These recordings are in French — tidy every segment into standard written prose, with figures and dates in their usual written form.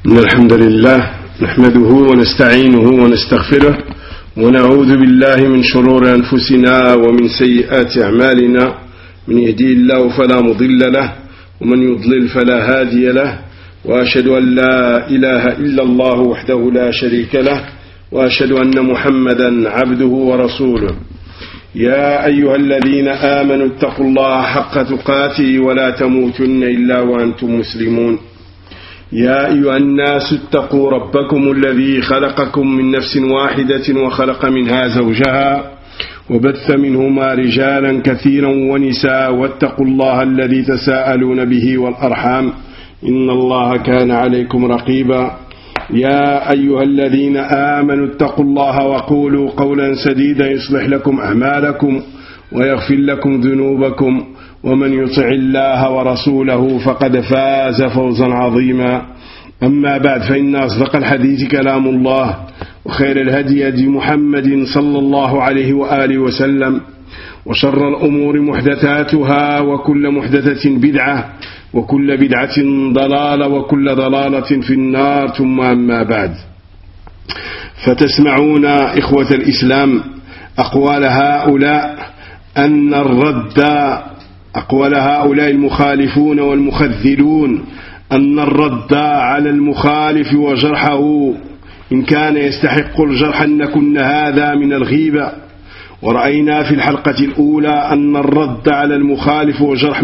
إن الحمد لله نحمده ونستعينه ونستغفره ونعوذ بالله من شرور أنفسنا ومن سيئات أعمالنا. من يهدي الله فلا مضل له ومن يضلل فلا هادي له، وأشهد أن لا إله إلا الله وحده لا شريك له، وأشهد أن محمدا عبده ورسوله. يا أيها الذين آمنوا اتقوا الله حق تقاته ولا تموتن إلا وأنتم مسلمون. يا أيها الناس اتقوا ربكم الذي خلقكم من نفس واحدة وخلق منها زوجها وبث منهما رجالا كثيرا ونساء، واتقوا الله الذي تساءلون به والأرحام إن الله كان عليكم رقيبا. يا أيها الذين آمنوا اتقوا الله وقولوا قولا سديدا يصلح لكم أعمالكم ويغفر لكم ذنوبكم، ومن يطع الله ورسوله فقد فاز فوزا عظيما. أما بعد، فإن أصدق الحديث كلام الله، وخير الهدي هدي محمد صلى الله عليه وآله وسلم، وشر الأمور محدثاتها، وكل محدثة بدعة، وكل بدعة ضلالة، وكل ضلالة في النار. ثم أما بعد، فتسمعون إخوة الإسلام أقوال هؤلاء المخالفون والمخذلون أن الرد على المخالف وجرحه إن كان يستحق الجرح أن كن هذا من الغيبة. ورأينا في الحلقة الأولى أن الرد على المخالف وجرح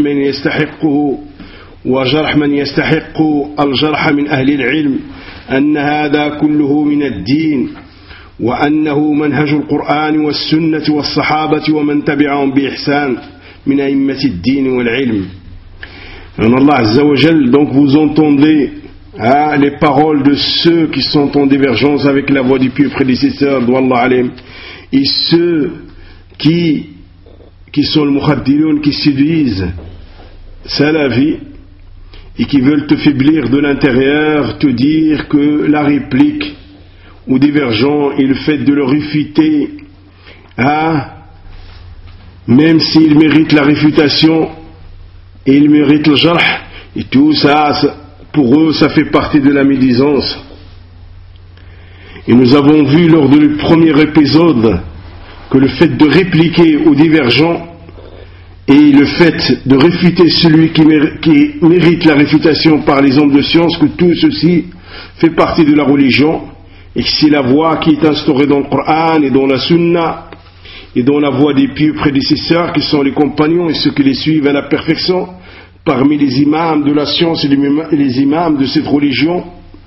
من يستحق الجرح من أهل العلم أن هذا كله من الدين، وأنه منهج القرآن والسنة والصحابة ومن تبعهم بإحسان من أئمة الدين والعلم. Allah Azza wa Jal, donc vous entendez les paroles de ceux qui sont en divergence avec la voix du pieux prédécesseur d'Allah alayhim, et ceux qui sont le mukhaddiloun, qui séduisent salafi et qui veulent te faiblir de l'intérieur, te dire que la réplique ou divergent et le fait de le réfuter, même s'il mérite la réfutation et il mérite le jarh, et tout ça, pour eux, ça fait partie de la médisance. Et nous avons vu lors du premier épisode que le fait de répliquer aux divergents et le fait de réfuter celui qui mérite la réfutation par les hommes de science, que tout ceci fait partie de la religion, et que c'est la voie qui est instaurée dans le Coran et dans la Sunna et dans la voie des pieux prédécesseurs qui sont les compagnons et ceux qui les suivent à la perfection parmi les imams de la science et les imams de cette religion.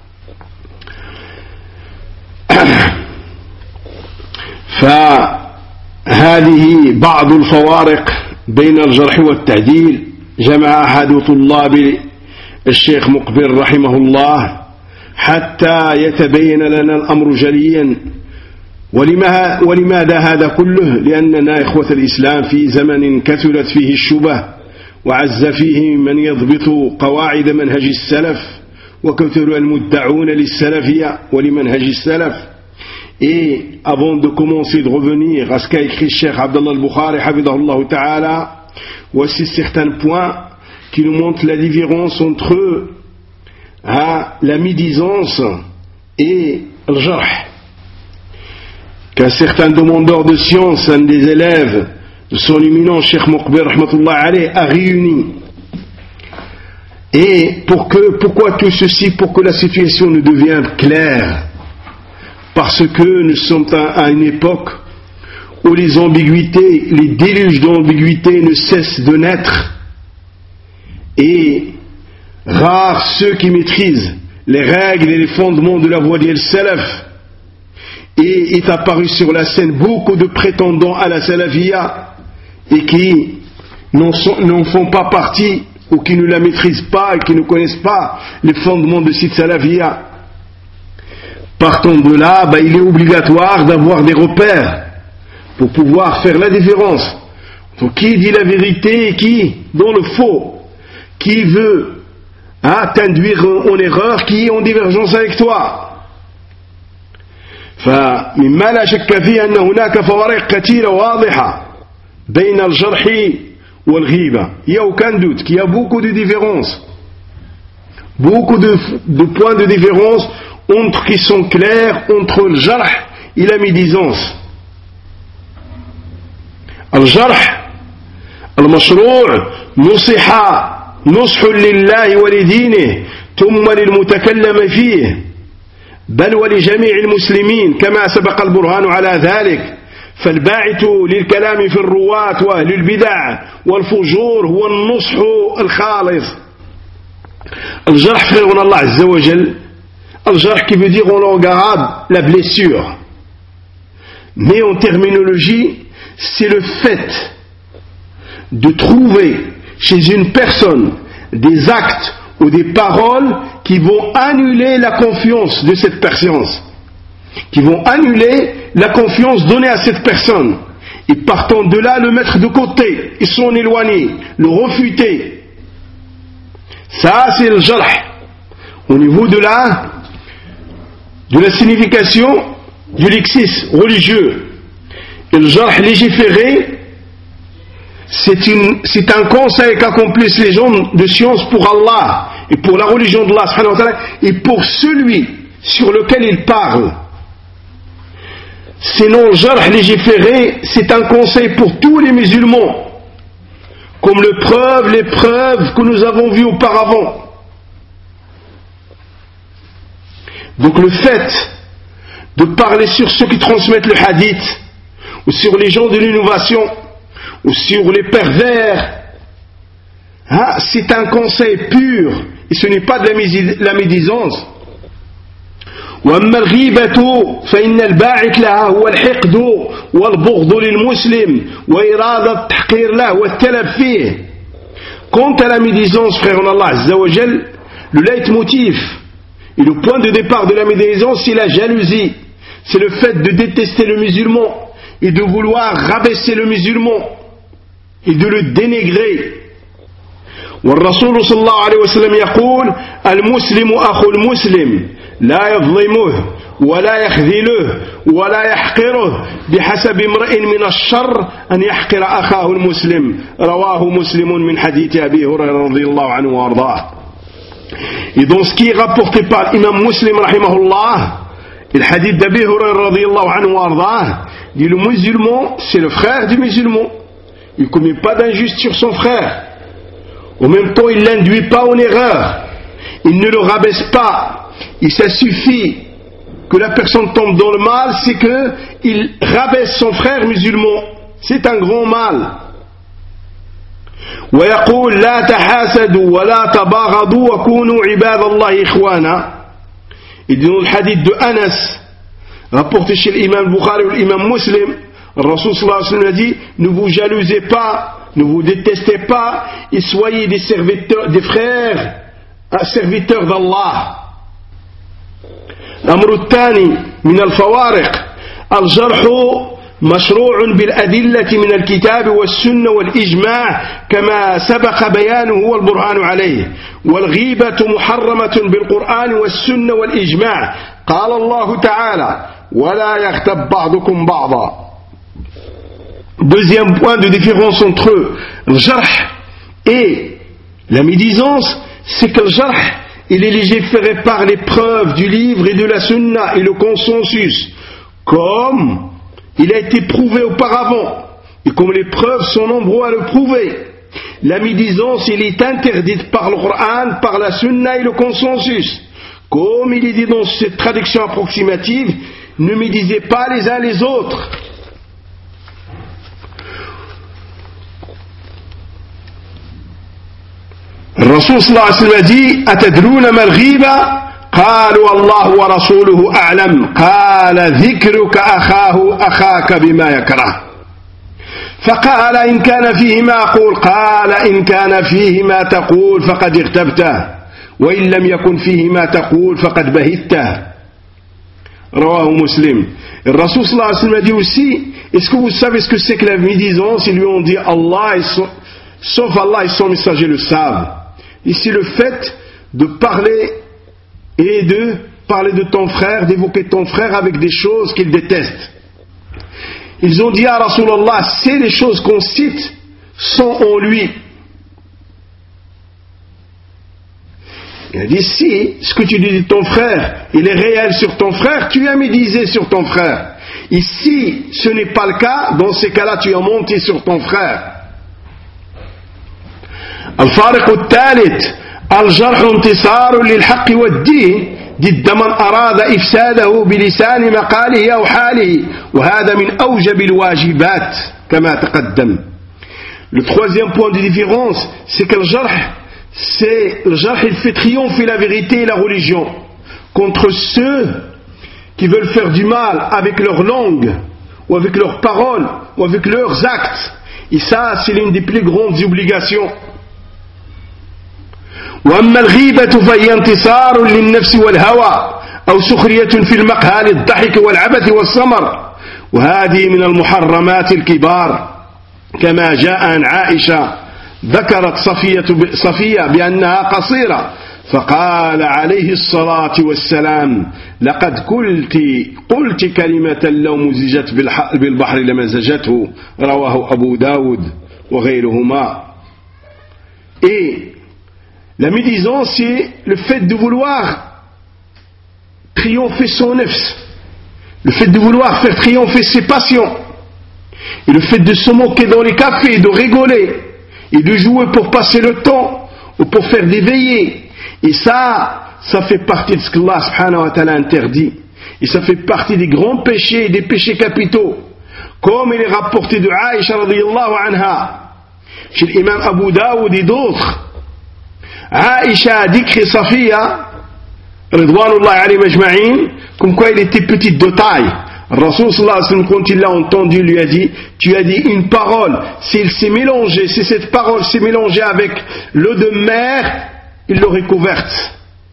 فهذه بعض الفوارق بين الجرح والتعديل جمع أحد طلاب الشيخ مقبل رحمه الله حتى يتبين لنا الأمر جليا. ولماذا هذا كله؟ لأننا إخوة الإسلام في زمن كثرت فيه الشبه وعز فيه من يضبط قواعد منهج السلف، وكثر المدعون للسلفية ولمنهج السلف. Et avant de commencer de revenir à ce qu'a écrit Cheikh Abdallah al-Bukhari hafidahullah ta'ala, voici certains points qui nous montrent la différence entre la médisance et le jarh, qu'un certain demandeur de science, un des élèves de son éminent Cheikh Muqbir rahmatullah alayh, a réuni. Et pourquoi tout ceci? Pour que la situation nous devienne claire, parce que nous sommes à une époque où les ambiguïtés, les déluges d'ambiguïté ne cessent de naître, et rares ceux qui maîtrisent les règles et les fondements de la voie d'El Salaf. Et est apparu sur la scène beaucoup de prétendants à la salafiyya et qui n'en font pas partie ou qui ne la maîtrisent pas et qui ne connaissent pas les fondements de cette salafiyya. Partant de là, il est obligatoire d'avoir des repères pour pouvoir faire la différence entre qui dit la vérité et qui dans le faux, qui veut t'induire en erreur, qui est en divergence avec toi. فمما لا شك فيه أن هناك فوارق كثيرة واضحة بين الجرح والغيبة. Il n'y a aucun doute qu'il y a beaucoup de différences beaucoup de points de différence qui sont clairs entre le jarh et la médisance. الجرح المشروع نصح لله ولدينه ثم للمتكلم فيه بل ولجميع المسلمين كما سبق البرهان على ذلك فالباعث للكلام في الرواة وأهل البدع والفجور هو النصح الخالص. الجرح frère Allah Azza wa Jal, الجرح qui veut dire en langue arabe la blessure, mais en terminologie c'est le fait de trouver chez une personne des actes ou des paroles qui vont annuler la confiance de cette personne, qui vont annuler la confiance donnée à cette personne, et partant de là le mettre de côté, et s'en éloigner, le refuter. Ça c'est le jarh au niveau de la signification du lexique religieux. Et le jarh légiféré, c'est un conseil qu'accomplissent les gens de science pour Allah et pour la religion d'Allah subhanahu wa ta'ala et pour celui sur lequel ils parlent. Sinon le jarh légiféré, c'est un conseil pour tous les musulmans, comme les preuves que nous avons vues auparavant. Donc le fait de parler sur ceux qui transmettent le hadith, ou sur les gens de l'innovation, ou sur les pervers, c'est un conseil pur, et ce n'est pas de la médisance. وأما الغيبة فإن الباعث لها هو الحقد والبغض للمسلم وإرادة التحقير له والتلف فيه. Quant à la médisance, frère en Allah Azza wa Jal, le leitmotiv et le point de départ de la médisance, c'est la jalousie, c'est le fait de détester le musulman et de vouloir rabaisser le musulman et de le dénigrer. والرسول صلى الله عليه وسلم يقول المسلم أخو المسلم لا يظلمه ولا يخذله ولا يحقره بحسب امرئ من الشر أن يحقر أخاه المسلم رواه مسلم من حديث أبي هريرة رضي الله عنه وأرضاه. Et dans ce qui est rapporté par l'imam Muslim rahimahullah, le hadith d'Abi Hurayra radiyallahu anhu wa ardah, dit le musulman c'est le frère du musulman, il ne commet pas d'injustice sur son frère, en même temps il ne l'induit pas en erreur, il ne le rabaisse pas, et ça suffit que la personne tombe dans le mal, c'est qu'il rabaisse son frère musulman, c'est un grand mal. ويقول لا تحاسدوا ولا تباغضوا وكونوا عباد الله إخوانا. Et dans le hadith de Anas rapporté chez l'imam Bukhari ou l'imam Muslim, le Rasul sallallahu alayhi wa sallam a dit ne vous jalousez pas, ne vous détestez pas et soyez des serviteurs, des frères, serviteurs d'Allah. الأمر الثاني من الفوارق الجرح مشروع بالأدلة من الكتاب والسنة والإجماع كما سبق بيانه والبرهان عليه والغيبة محرمة بالقرآن والسنة والإجماع قال الله تعالى ولا يغتب بعضكم بعضا. Deuxième point de différence entre le jarh et la médisance, c'est que le jarh il est légiféré par les preuves du livre et de la sunna et le consensus, comme il a été prouvé auparavant, et comme les preuves sont nombreuses à le prouver. La médisance, il est interdite par le Coran, par la sunna et le consensus. Comme il est dit dans cette traduction approximative, ne médisez pas les uns les autres. الرسول صلى الله عليه وسلم dit أتدرون ما الغيبة قالوا الله ورسوله أعلم قال ذكرك أخاك بما يكره فقال إن كان فيه ما أقول قال إن كان فيه ما تقول فقد اغتبته وإن لم يكن فيه ما تقول فقد بهته رواه مسلم. الرسول صلى الله عليه وسلم dit aussi est-ce que vous savez ce que c'est que la médisance? Ils lui ont dit Allah sauf Allah et son messager le savent. Ici le fait de parler et de parler de ton frère, d'évoquer ton frère avec des choses qu'il déteste. Ils ont dit à Rasulallah, c'est les choses qu'on cite sont en lui. Il a dit, si ce que tu dis de ton frère, il est réel sur ton frère, tu as médisé sur ton frère. Et si ce n'est pas le cas, dans ces cas-là, tu as monté sur ton frère. الفارق الثالث الجرح انتصار للحق والدين ضد من أراد إفساده بلسان مقاله أو حاله وهذا من أوجب الواجبات كما تقدم. Le troisième point de différence, c'est que le jarh, il fait triompher la vérité et la religion contre ceux qui veulent faire du mal avec leur langue ou avec leurs paroles ou avec leurs actes. Et ça, c'est l'une des plus grandes obligations. وأما الغيبة فهي انتصار للنفس والهوى أو سخرية في المقهى للضحك والعبث والسمر وهذه من المحرمات الكبار كما جاء عن عائشة ذكرت صفية بأنها قصيرة فقال عليه الصلاة والسلام لقد قلت كلمة لو مزجت بالبحر لمزجته رواه أبو داود وغيرهما. Et la médisance, c'est le fait de vouloir triompher son nefs, le fait de vouloir faire triompher ses passions, et le fait de se moquer dans les cafés, de rigoler, et de jouer pour passer le temps, ou pour faire des veillées. Et ça fait partie de ce qu'Allah subhanahu wa ta'ala interdit. Et ça fait partie des grands péchés, des péchés capitaux. Comme il est rapporté de Aïcha radiyallahu anha, chez l'imam Abu Daoud et d'autres, Aïcha a décrit Safiya, Ridwanullah alayhi majma'in, comme quoi il était petite de taille. Rasul sallallahu alayhi wa sallam, quand il l'a entendu, lui a dit, tu as dit une parole, s'il s'est mélangé, si cette parole s'est mélangée avec l'eau de mer, il l'aurait couverte.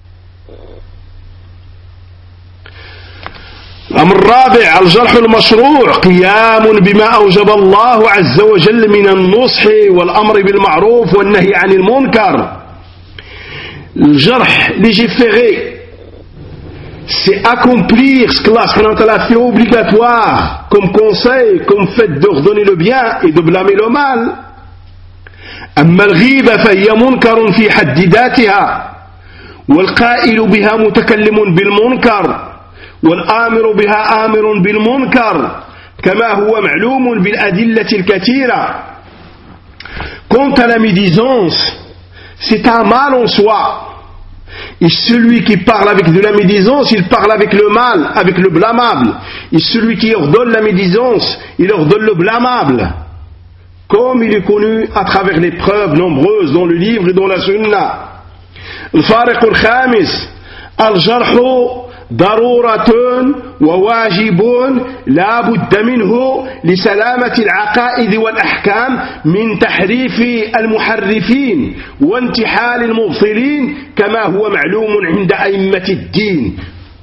الأمر الرابع الجرح المشروع قيام بما أوجب الله عز وجل من النصح والأمر بالمعروف والنهي عن المنكر. Le jarh légiféré, c'est accomplir ce que Allah a fait obligatoire comme conseil, comme fait d'ordonner le bien et de blâmer le mal. أما الغيبة فهي منكر في حد ذاتها والقائل بها متكلم بالمنكر والآمر بها آمر بالمنكر كما هو معلوم بالأدلة الكثيرة. Quant à la médisance, c'est un mal en soi. Et celui qui parle avec de la médisance, il parle avec le mal, avec le blâmable. Et celui qui ordonne la médisance, il ordonne le blâmable. Comme il est connu à travers les preuves nombreuses dans le livre et dans la sunna. الفارق الخامس الجرح ضرورة وواجب لا بد منه لسلامة العقائد والأحكام من تحريف المحرفين وانتحال المبطلين كما هو معلوم عند أئمة الدين.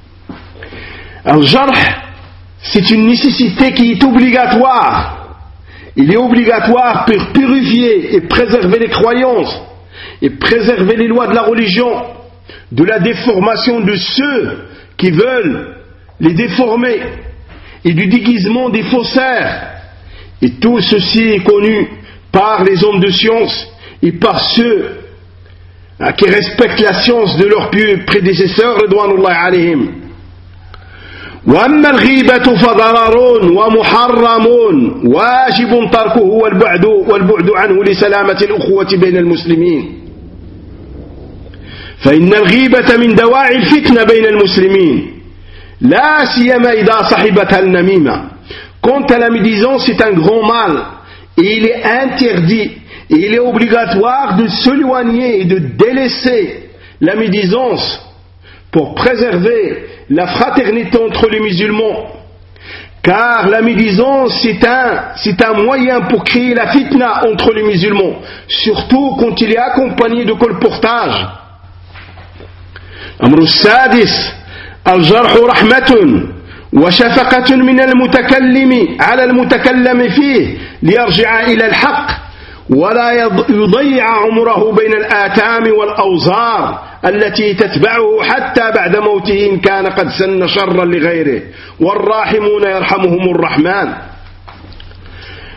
الجرح, c'est une nécessité qui est obligatoire. Il est obligatoire pour purifier et préserver les croyances et préserver les lois de la religion de la déformation de ceux qui veulent les déformer et du déguisement des faussaires. Et tout ceci est connu par les hommes de science et par ceux qui respectent la science de leurs pieux prédécesseurs ridwanullahi alayhim. وأما الغيبة فضرر ومحرم واجب تركه والبعد عنه لسلامة الأخوة بين المسلمين. فإن الغيبة من دواعي الفتنة بين المسلمين لا سيما إذا صحبتها النميمة. Quant à la médisance, c'est un grand mal et il est interdit et il est obligatoire de s'éloigner et de délaisser la médisance pour préserver la fraternité entre les musulmans. Car la médisance, c'est un moyen pour créer la fitna entre les musulmans, surtout quand il est accompagné de colportage. الأمر السادس الجرح رحمة وشفقة من المتكلم على المتكلم فيه ليرجع إلى الحق ولا يضيع عمره بين الآثام والأوزار التي تتبعه حتى بعد موته إن كان قد سن شرا لغيره والراحمون يرحمهم الرحمن.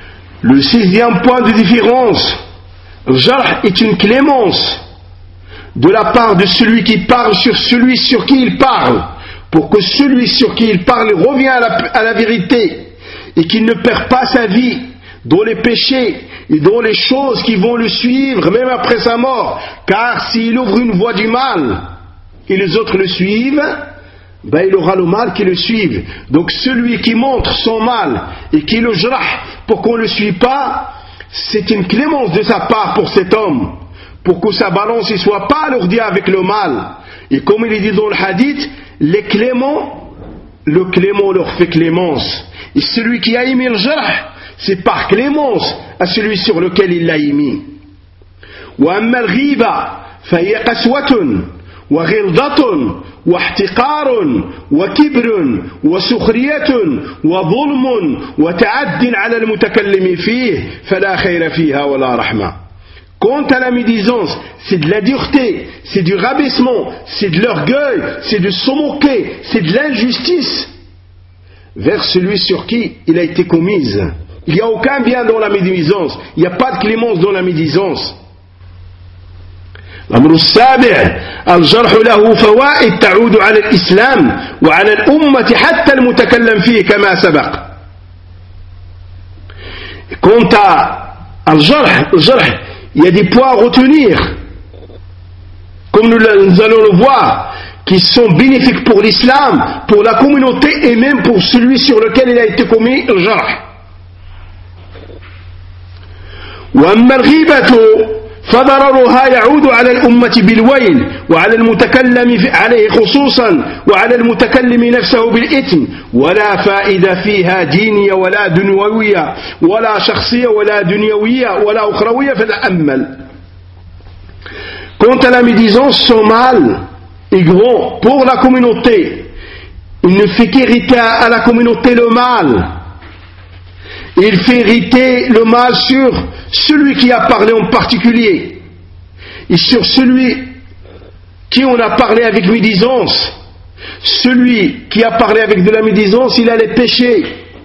Le sixième point de différence, le jarh est une clémence de la part de celui qui parle sur celui sur qui il parle, pour que celui sur qui il parle revienne à la vérité et qu'il ne perd pas sa vie dans les péchés et dans les choses qui vont le suivre même après sa mort, car s'il ouvre une voie du mal et les autres le suivent, ben il aura le mal qui le suive. Donc celui qui montre son mal et qui le jrah pour qu'on ne le suive pas, c'est une clémence de sa part pour cet homme, pour que sa balance ne soit pas alourdie avec le mal. Et comme il est dit dans le hadith, les cléments, le clément leur fait clémence. Et celui qui a émis le jrah, c'est par clémence à celui sur lequel il l'a émis. وأما الغيبة فهي قسوة وغلظة واحتقار وكبر وسخرية وظلم وتعد على المتكلم فيه فلا خير فيها ولا رحمة. Quant à la médisance, c'est de la dureté, c'est du rabaissement, c'est de l'orgueil, c'est de se moquer, c'est de l'injustice vers celui sur qui il a été commise. Il n'y a aucun bien dans la médisance, il n'y a pas de clémence dans la médisance. الأمر السابع الجرح له فوائد تعود على الإسلام وعلى الأمة حتى المتكلم فيه كما سبق. Quant à الجرح, il y a des points à retenir, comme nous allons le voir, qui sont bénéfiques pour l'islam, pour la communauté et même pour celui sur lequel il a été commis le jarh. وأما الغيبة فضررها يعود على الأمة بالويل وعلى المتكلم عليه خصوصا وعلى المتكلم نفسه بالإثم ولا فائدة فيها دينية ولا دنيوية ولا شخصية ولا دنيوية ولا أخروية فتأمل. Quant à la médisance, son mal est grand pour la communauté. Il ne fait qu'hériter à la communauté le mal. Il fait hériter le mal sur celui qui a parlé en particulier et sur celui qui on a parlé avec médisance. Celui qui a parlé avec de la médisance, il a les péchés.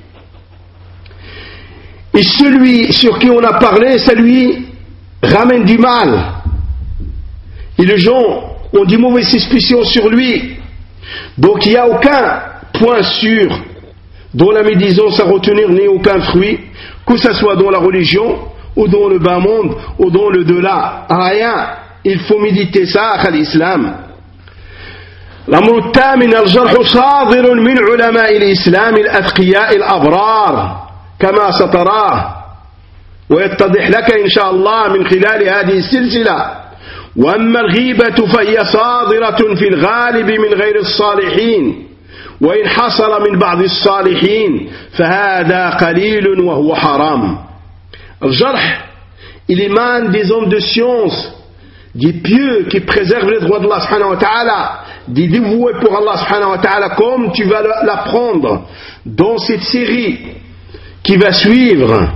Et celui sur qui on a parlé, ça lui ramène du mal. Et les gens ont des mauvaises suspicions sur lui. Donc il n'y a aucun point sûr dans la médisance à retenir ni aucun fruit, que ce soit dans la religion ou dans le bas monde ou dans le delà. Rien. Il faut méditer ça à l'islam. الأمر الثامن الجرح صادر من علماء الإسلام الأتقياء الأبرار كما ستراه ويتضح لك إن شاء الله من خلال هذه السلسلة. وأما الغيبة فهي صادرة في الغالب من غير الصالحين وإن حصل من بعض الصالحين فهذا قليل وهو حرام. الجرح, il émane des hommes de science, des pieux qui préservent les droits d'Allah subhanahu wa ta'ala, des dévoués pour Allah subhanahu wa ta'ala, comme tu vas l'apprendre dans cette série qui va suivre.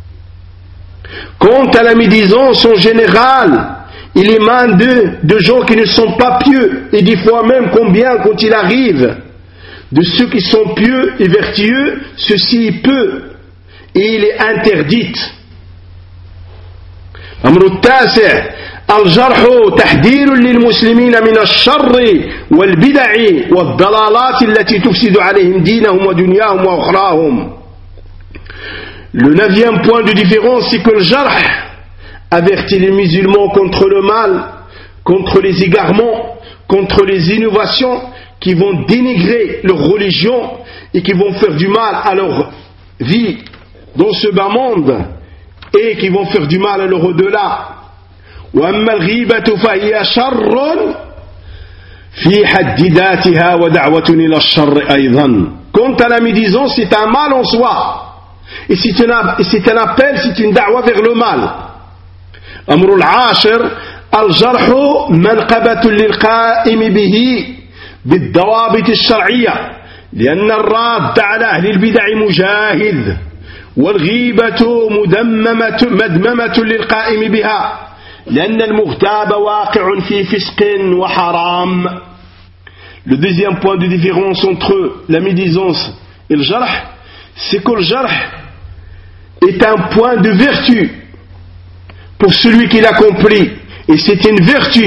Quant à la médisance en général, il émane de gens qui ne sont pas pieux, et des fois même combien quand il arrive de ceux qui sont pieux et vertueux, ceci peut et il est interdit. الأمر التاسع الجرح تحذير للمسلمين من الشر والبدع والضلالات التي تفسد عليهم دينهم ودنياهم وأخراهم. Le 9e point de différence, c'est que le jarh avertit les musulmans contre le mal, contre les égarements, contre les innovations qui vont dénigrer leur religion et qui vont faire du mal à leur vie dans ce bas monde et qui vont faire du mal à leur au-delà. وأما الغيبة فهي شر في حد ذاتها ودعوة إلى الشر أيضا. Quant à la médisance, c'est un mal en soi et c'est un appel, c'est une da'wa vers le mal. الأمر العاشر الجرح منقبة للقائم به بالضوابط الشرعية لأن الراد على أهل البدع مجاهد والغيبة مدممة للقائم بها لأن المغتاب واقع في فسق وحرام. Le deuxième point de différence entre la médisance et le jarh, c'est que le jarh est un point de vertu pour celui qui l'accomplit et c'est une vertu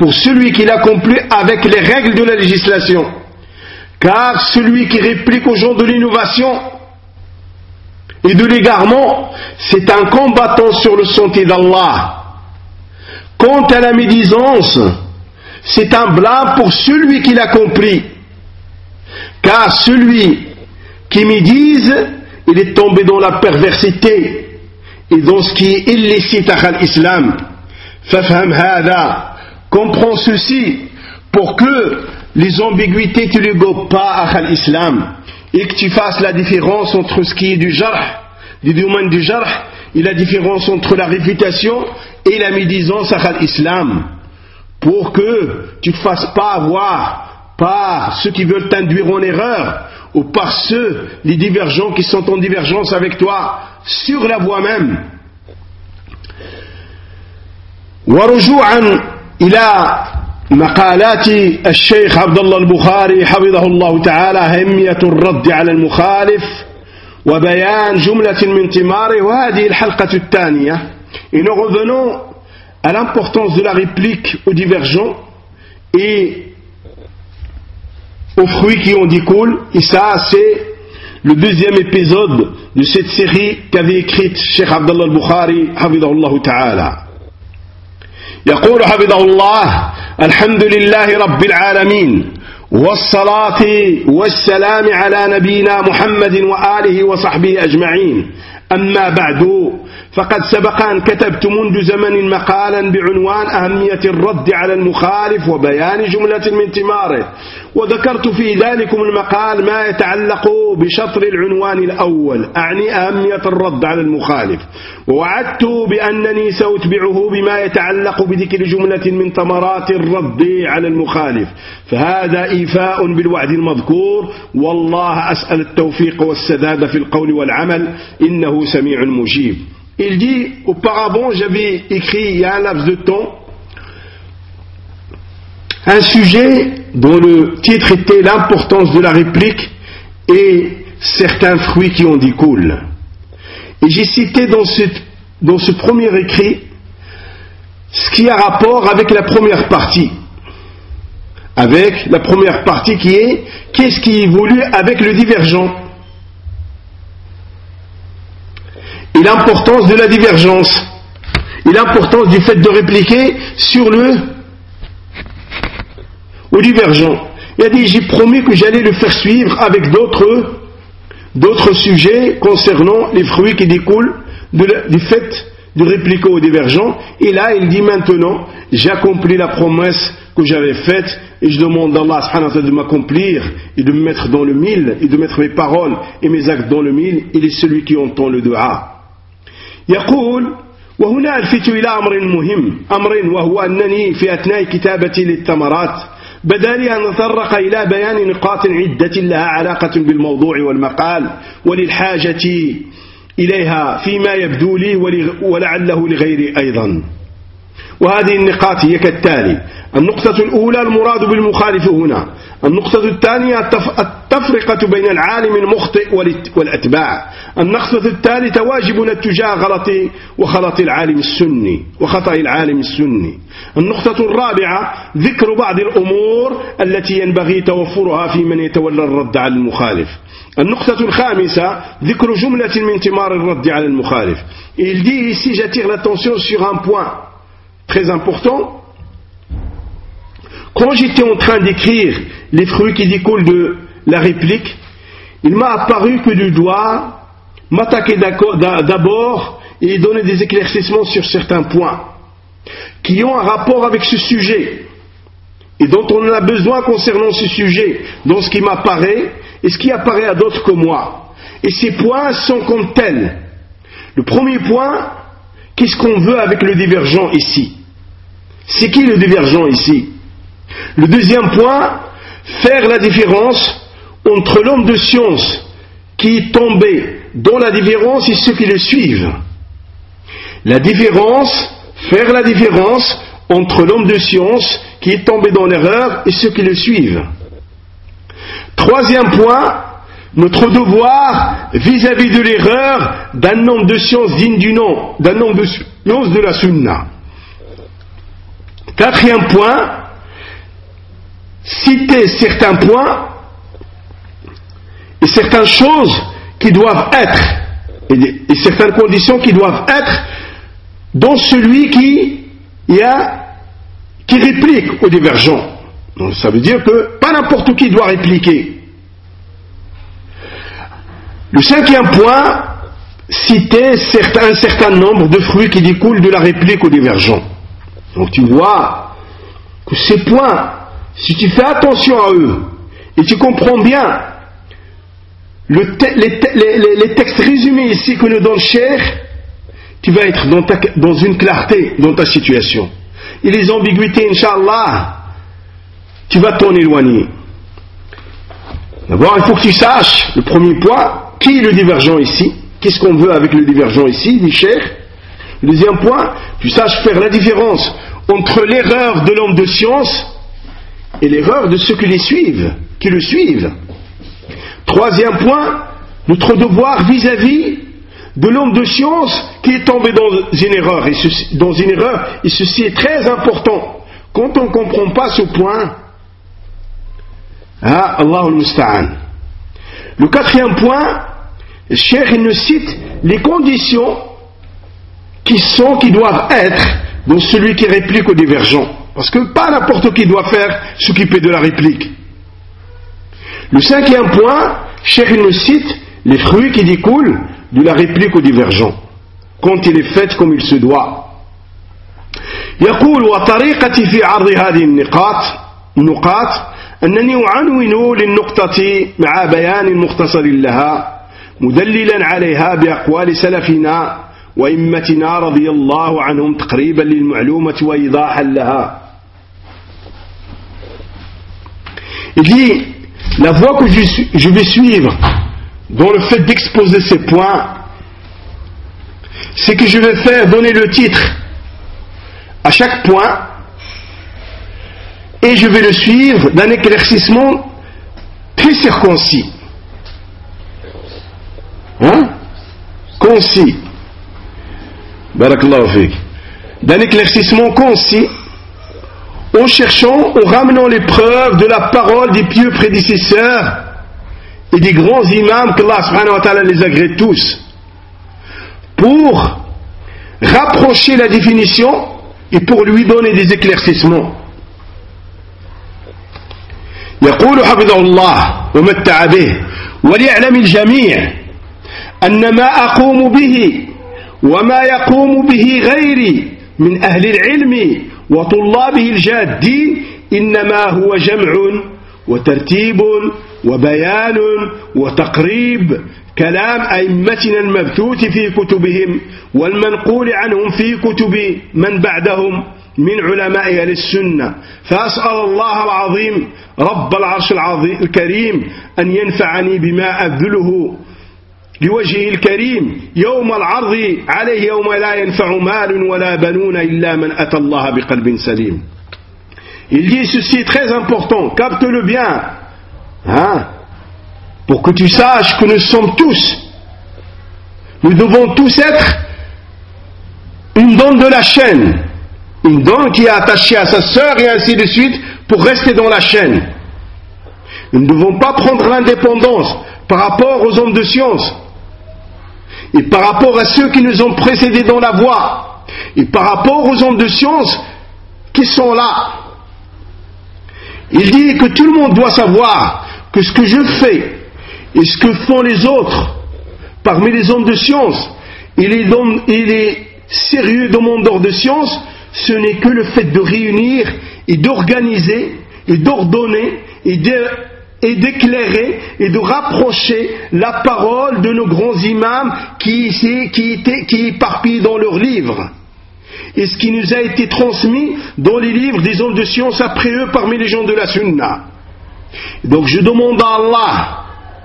pour celui qui l'accomplit avec les règles de la législation. Car celui qui réplique aux gens de l'innovation et de l'égarement, c'est un combattant sur le sentier d'Allah. Quant à la médisance, c'est un blâme pour celui qui l'accomplit. Car celui qui médise, il est tombé dans la perversité et dans ce qui est illicite à l'islam. Fafham hada, comprends ceci pour que les ambiguïtés ne les gobent pas à l'islam et que tu fasses la différence entre ce qui est du jarh, du domaine du jarh, et la différence entre la réfutation et la médisance à l'islam, pour que tu ne te fasses pas avoir par ceux qui veulent t'induire en erreur ou par ceux, les divergents qui sont en divergence avec toi sur la voie même. ورجوعا إلى مقالات الشيخ عبد الله البخاري حفظه الله تعالى أهمية الرد على المخالف وبيان جملة من ثماره وهذه الحلقة الثانية. Et nous revenons à l'importance de la réplique aux divergents et aux fruits qui en découlent. Et ça, c'est le deuxième épisode de cette série qu'avait écrite Cheikh Abdallah al-Bukhari حفظه الله تعالى. يقول حفظه الله: الحمد لله رب العالمين والصلاة والسلام على نبينا محمد وآله وصحبه أجمعين. أما بعد فقد سبق أن كتبت منذ زمن مقالا بعنوان أهمية الرد على المخالف وبيان جملة من ثماره، وذكرت في ذلكم المقال ما يتعلق بشطر العنوان الأول، أعني أهمية الرد على المخالف، ووعدت بأنني سأتبعه بما يتعلق بذكر جملة من ثمرات الرد على المخالف، فهذا إيفاء بالوعد المذكور، والله أسأل التوفيق والسداد في القول والعمل إنه سميع مجيب. Il dit, auparavant j'avais écrit il y a un laps de temps un sujet dont le titre était l'importance de la réplique et certains fruits qui en découlent. Et j'ai cité dans ce premier écrit ce qui a rapport avec la première partie. Avec la première partie qui est qu'est-ce qui évolue avec le divergent. Et l'importance de la divergence, et l'importance du fait de répliquer au divergent. Il a dit, j'ai promis que j'allais le faire suivre avec d'autres sujets concernant les fruits qui découlent du fait de répliquer au divergent. Et là, il dit maintenant, j'accomplis la promesse que j'avais faite et je demande à Allah subhanahu wa ta'ala de m'accomplir et de me mettre dans le mille et de mettre mes paroles et mes actes dans le mille. Il est celui qui entend le dua. يقول: وهنا ألفت إلى أمر مهم، وهو أنني في أثناء كتابتي للثمرات بدا لي أن أتطرق إلى بيان نقاط عدة لها علاقة بالموضوع والمقال وللحاجة إليها فيما يبدو لي ولعله لغيري أيضا. وهذه النقاط هي كالتالي: النقطة الأولى المراد بالمخالف هنا، النقطة الثانية التفرقة بين العالم المخطئ والأتباع، النقطة الثالثة واجبنا اتجاه وخطأ العالم السني، النقطة الرابعة ذكر بعض الأمور التي ينبغي توفرها في من يتولى الرد على المخالف، النقطة الخامسة ذكر جملة من ثمار الرد على المخالف. Et il dit ici, j'attire l'attention sur un point très important. Quand j'étais en train d'écrire les fruits qui découlent de la réplique, il m'a apparu que je dois m'attaquer d'abord et donner des éclaircissements sur certains points qui ont un rapport avec ce sujet et dont on a besoin concernant ce sujet, dans ce qui m'apparaît et ce qui apparaît à d'autres que moi. Et ces points sont comme tels. Le premier point, qu'est-ce qu'on veut avec le divergent ici? C'est qui le divergent ici? Le deuxième point, faire la différence entre l'homme de science qui est tombé dans la différence et ceux qui le suivent. Faire la différence entre l'homme de science qui est tombé dans l'erreur et ceux qui le suivent. Troisième point, notre devoir vis-à-vis de l'erreur d'un homme de science digne du nom, d'un homme de science de la sunna. Quatrième point, citer certains points et certaines choses qui doivent être, et certaines conditions qui doivent être dans celui qui réplique au divergent. Donc ça veut dire que pas n'importe qui doit répliquer. Le cinquième point, citer un certain nombre de fruits qui découlent de la réplique au divergent. Donc tu vois que ces points, si tu fais attention à eux et tu comprends bien les textes résumés ici que nous donne Cheikh, tu vas être dans une clarté dans ta situation. Et les ambiguïtés, Inch'Allah, tu vas t'en éloigner. D'abord, il faut que tu saches, le premier point, qui est le divergent ici? Qu'est-ce qu'on veut avec le divergent ici, dit Cheikh? Le deuxième point, tu saches faire la différence entre l'erreur de l'homme de science et l'erreur de ceux qui le suivent. Troisième point, notre devoir vis-à-vis de l'homme de science qui est tombé dans une erreur. Et ceci est très important. Quand on ne comprend pas ce point, Allahul Musta'an. Le quatrième point, le Cheikh nous cite les conditions qui doivent être dans celui qui réplique au divergent. Parce que pas n'importe qui doit s'occuper de la réplique. Le cinquième point, Cheikh nous cite les fruits qui découlent de la réplique au divergent, quand il est fait comme il se doit. يقول وطريقتي في عرض هذه النقاط أنني أعنون للنقطة مع بيان مختصر لها مدللا عليها بأقوال سلفنا وإمتنا رضي الله عنهم تقريبا للمعلومة وإيضاحا لها. Il dit, la voie que je vais suivre dans le fait d'exposer ces points, c'est que je vais donner le titre à chaque point et je vais le suivre d'un éclaircissement très circoncis. Concis. Barakallahu fik. D'un éclaircissement concis, en ramenant les preuves de la parole des pieux prédécesseurs et des grands imams qu'Allah subhanahu wa ta'ala les agrée tous, pour rapprocher la définition et pour lui donner des éclaircissements. يقول حفظه الله ومتع به وليعلم الجميع أن ما أقوم به وما يقوم به غيري من أهل العلم وطلابه الجادين إنما هو جمع وترتيب وبيان وتقريب كلام أئمتنا المبثوث في كتبهم والمنقول عنهم في كتب من بعدهم من علماء أهل السنة فأسأل الله العظيم رب العرش الكريم أن ينفعني بما أبذله لوجهه الكريم يوم العرض عليه يوم لا ينفع مال ولا بنون إلا من أتى الله بقلب سليم. Il dit ceci est très important, capte-le bien, pour que tu saches que nous devons tous être une donne de la chaîne, une donne qui est attachée à sa sœur et ainsi de suite pour rester dans la chaîne. Nous ne devons pas prendre l'indépendance par rapport aux hommes de science et par rapport à ceux qui nous ont précédés dans la voie et par rapport aux hommes de science qui sont là. Il dit que tout le monde doit savoir que ce que je fais et ce que font les autres parmi les hommes de science et les sérieux demandeurs de science, ce n'est que le fait de réunir et d'organiser et d'ordonner et d'éclairer et de rapprocher la parole de nos grands imams qui éparpillent dans leurs livres et ce qui nous a été transmis dans les livres des hommes de science après eux parmi les gens de la Sunna. Donc je demande à Allah,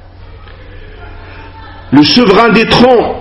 le souverain des trônes,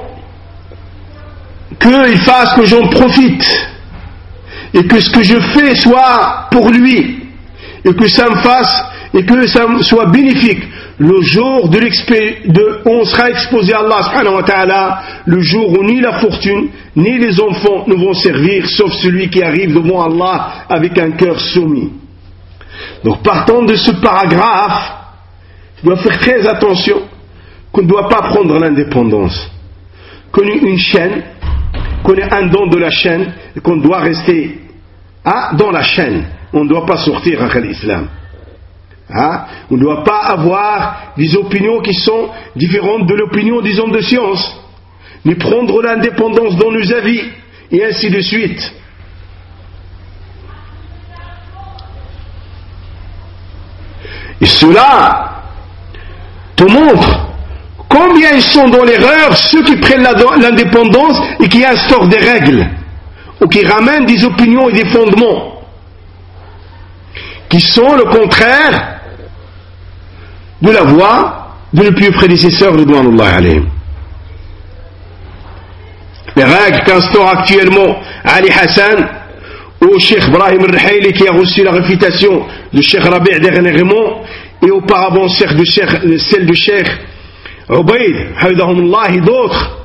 qu'il fasse que j'en profite et que ce que je fais soit pour lui et que ça me fasse et que ça soit bénéfique le jour où on sera exposé à Allah subhanahu wa ta'ala, le jour où ni la fortune ni les enfants ne vont servir, sauf celui qui arrive devant Allah avec un cœur soumis. Donc partant de ce paragraphe, on doit faire très attention qu'on ne doit pas prendre l'indépendance, qu'on ait une chaîne, qu'on ait un don de la chaîne et qu'on doit rester dans la chaîne. On ne doit pas sortir à l'islam. On ne doit pas avoir des opinions qui sont différentes de l'opinion des hommes de science, ni prendre l'indépendance dans nos avis, et ainsi de suite. Et cela te montre combien ils sont dans l'erreur, ceux qui prennent l'indépendance et qui instaurent des règles, ou qui ramènent des opinions et des fondements, qui sont le contraire de la voie de nos pieux prédécesseurs, ridwanullah alayhim. Les règles qu'instaure actuellement Ali Hassan au Cheikh Ibrahim al-Ruhaili, qui a reçu la réfutation de Cheikh Rabi' dernièrement, et auparavant celle de Cheikh Ubayd hafidahumullah et d'autres.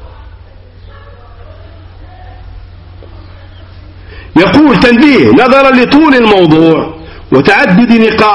يقول تنبيه نظرا لطول الموضوع وتعدد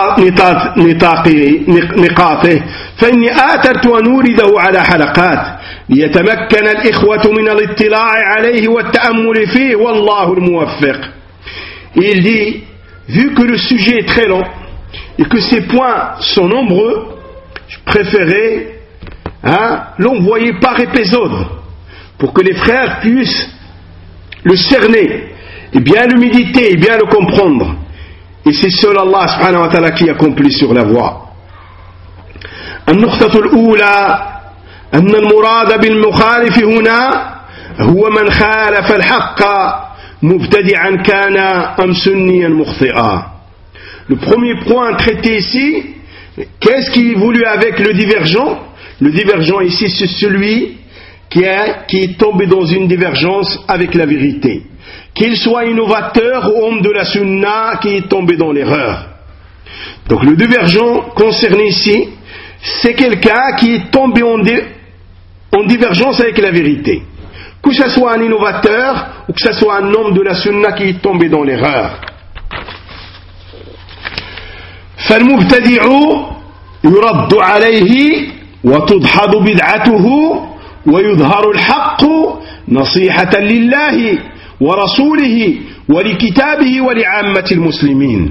نقاطه فإني آثرت أن أورده على حلقات ليتمكن الإخوة من الاطلاع عليه والتأمل فيه والله الموفق. Il dit, vu que le sujet est très long et que ces points sont nombreux, je préférais l'envoyer par épisode pour que les frères puissent le cerner et bien le méditer et bien le comprendre. Et c'est seul Allah subhanahu wa ta'ala qui accomplit sur la voie. النقطة الأولى أن المراد بالمخالف هنا هو من خالف الحق مبتدعا كان أم سنيا مخطئا. Le premier point traité ici, qu'est-ce qui est voulu avec le divergent? Le divergent ici, c'est celui qui est tombé dans une divergence avec la vérité. Qu'il soit innovateur ou homme de la sunna qui est tombé dans l'erreur. Donc le divergent concerné ici, c'est quelqu'un qui est tombé en divergence avec la vérité. Que ce soit un innovateur ou que ce soit un homme de la sunna qui est tombé dans l'erreur. فالمبتدع يرد عليه وتدحض بدعته ويظهر الحق نصيحة لله ورسوله ولكتابه ولعامة المسلمين.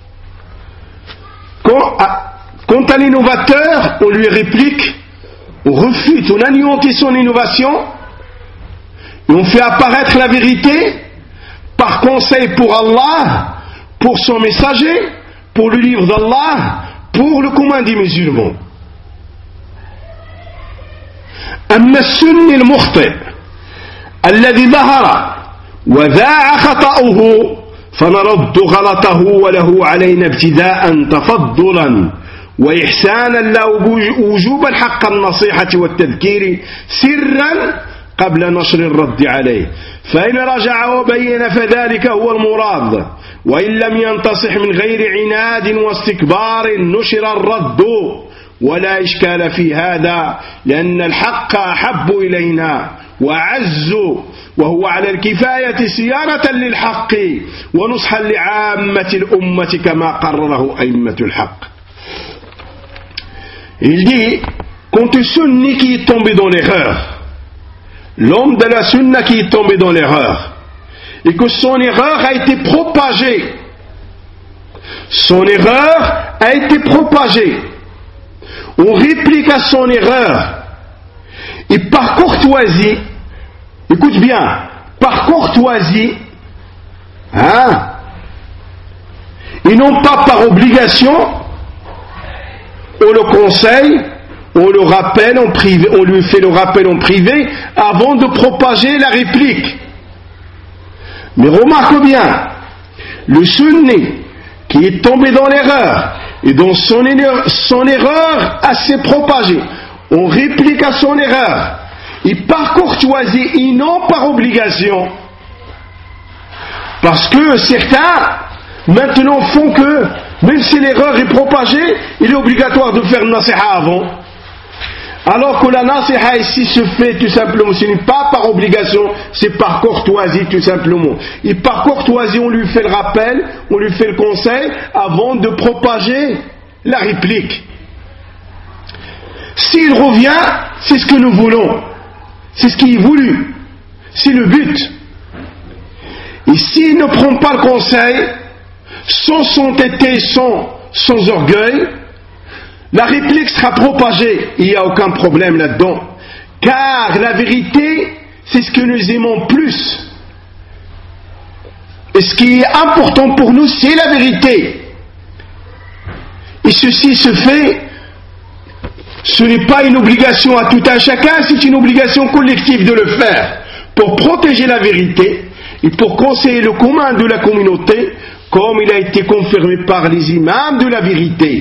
Quant à l'innovateur, on lui réplique, on refute, on anéantit son innovation et on fait apparaître la vérité par conseil pour Allah, pour son messager, pour le livre d'Allah, pour le commun des musulmans. أما السني المخطئ الذي ظهر وذاع خطأه فنرد غلطه وله علينا ابتداء تفضلا وإحسانا لا وجوبا حق النصيحة والتذكير سرا قبل نشر الرد عليه فإن رجع وبين فذلك هو المراد وإن لم ينتصح من غير عناد واستكبار نشر الرد ولا إشكال في هذا لأن الحق أحب إلينا وأعز وهو على الكفاية صيانة للحق ونصحا لعامة الأمة كما قرره أئمة الحق. Il dit, quant au sunni qui est tombé dans l'erreur, l'homme de la sunna qui est tombé dans l'erreur, et que son erreur a été propagée, on réplique à son erreur, et par courtoisie, écoute bien, par courtoisie, et non pas par obligation, on le conseille, on le rappelle en privé, on lui fait le rappel en privé avant de propager la réplique. Mais remarque bien, le sunni qui est tombé dans l'erreur et dont son erreur a s'est propagée, on réplique à son erreur, et par courtoisie et non par obligation. Parce que certains maintenant font que, même si l'erreur est propagée, il est obligatoire de faire une nasiha avant. Alors que la nasiha ici se fait tout simplement, ce n'est pas par obligation, c'est par courtoisie tout simplement. Et par courtoisie, on lui fait le rappel, on lui fait le conseil avant de propager la réplique. S'il revient, c'est ce que nous voulons, c'est ce qui est voulu, c'est le but. Et s'il ne prend pas le conseil, sans s'entêter, sans orgueil, la réplique sera propagée, il n'y a aucun problème là-dedans. Car la vérité, c'est ce que nous aimons plus. Et ce qui est important pour nous, c'est la vérité. Et ceci se fait, ce n'est pas une obligation à tout un chacun, c'est une obligation collective de le faire, pour protéger la vérité et pour conseiller le commun de la communauté, comme il a été confirmé par les imams de la vérité.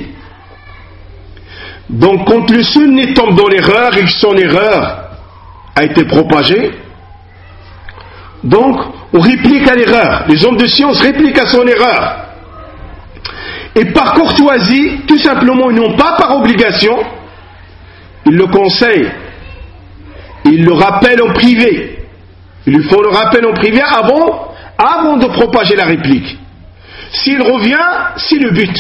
Donc quand le sunni tombe dans l'erreur et que son erreur a été propagée, donc on réplique à l'erreur, les hommes de science répliquent à son erreur. Et par courtoisie, tout simplement, ils n'ont pas par obligation, ils le conseillent, ils le rappellent en privé, ils lui font le rappel en privé avant de propager la réplique. S'il revient, c'est le but.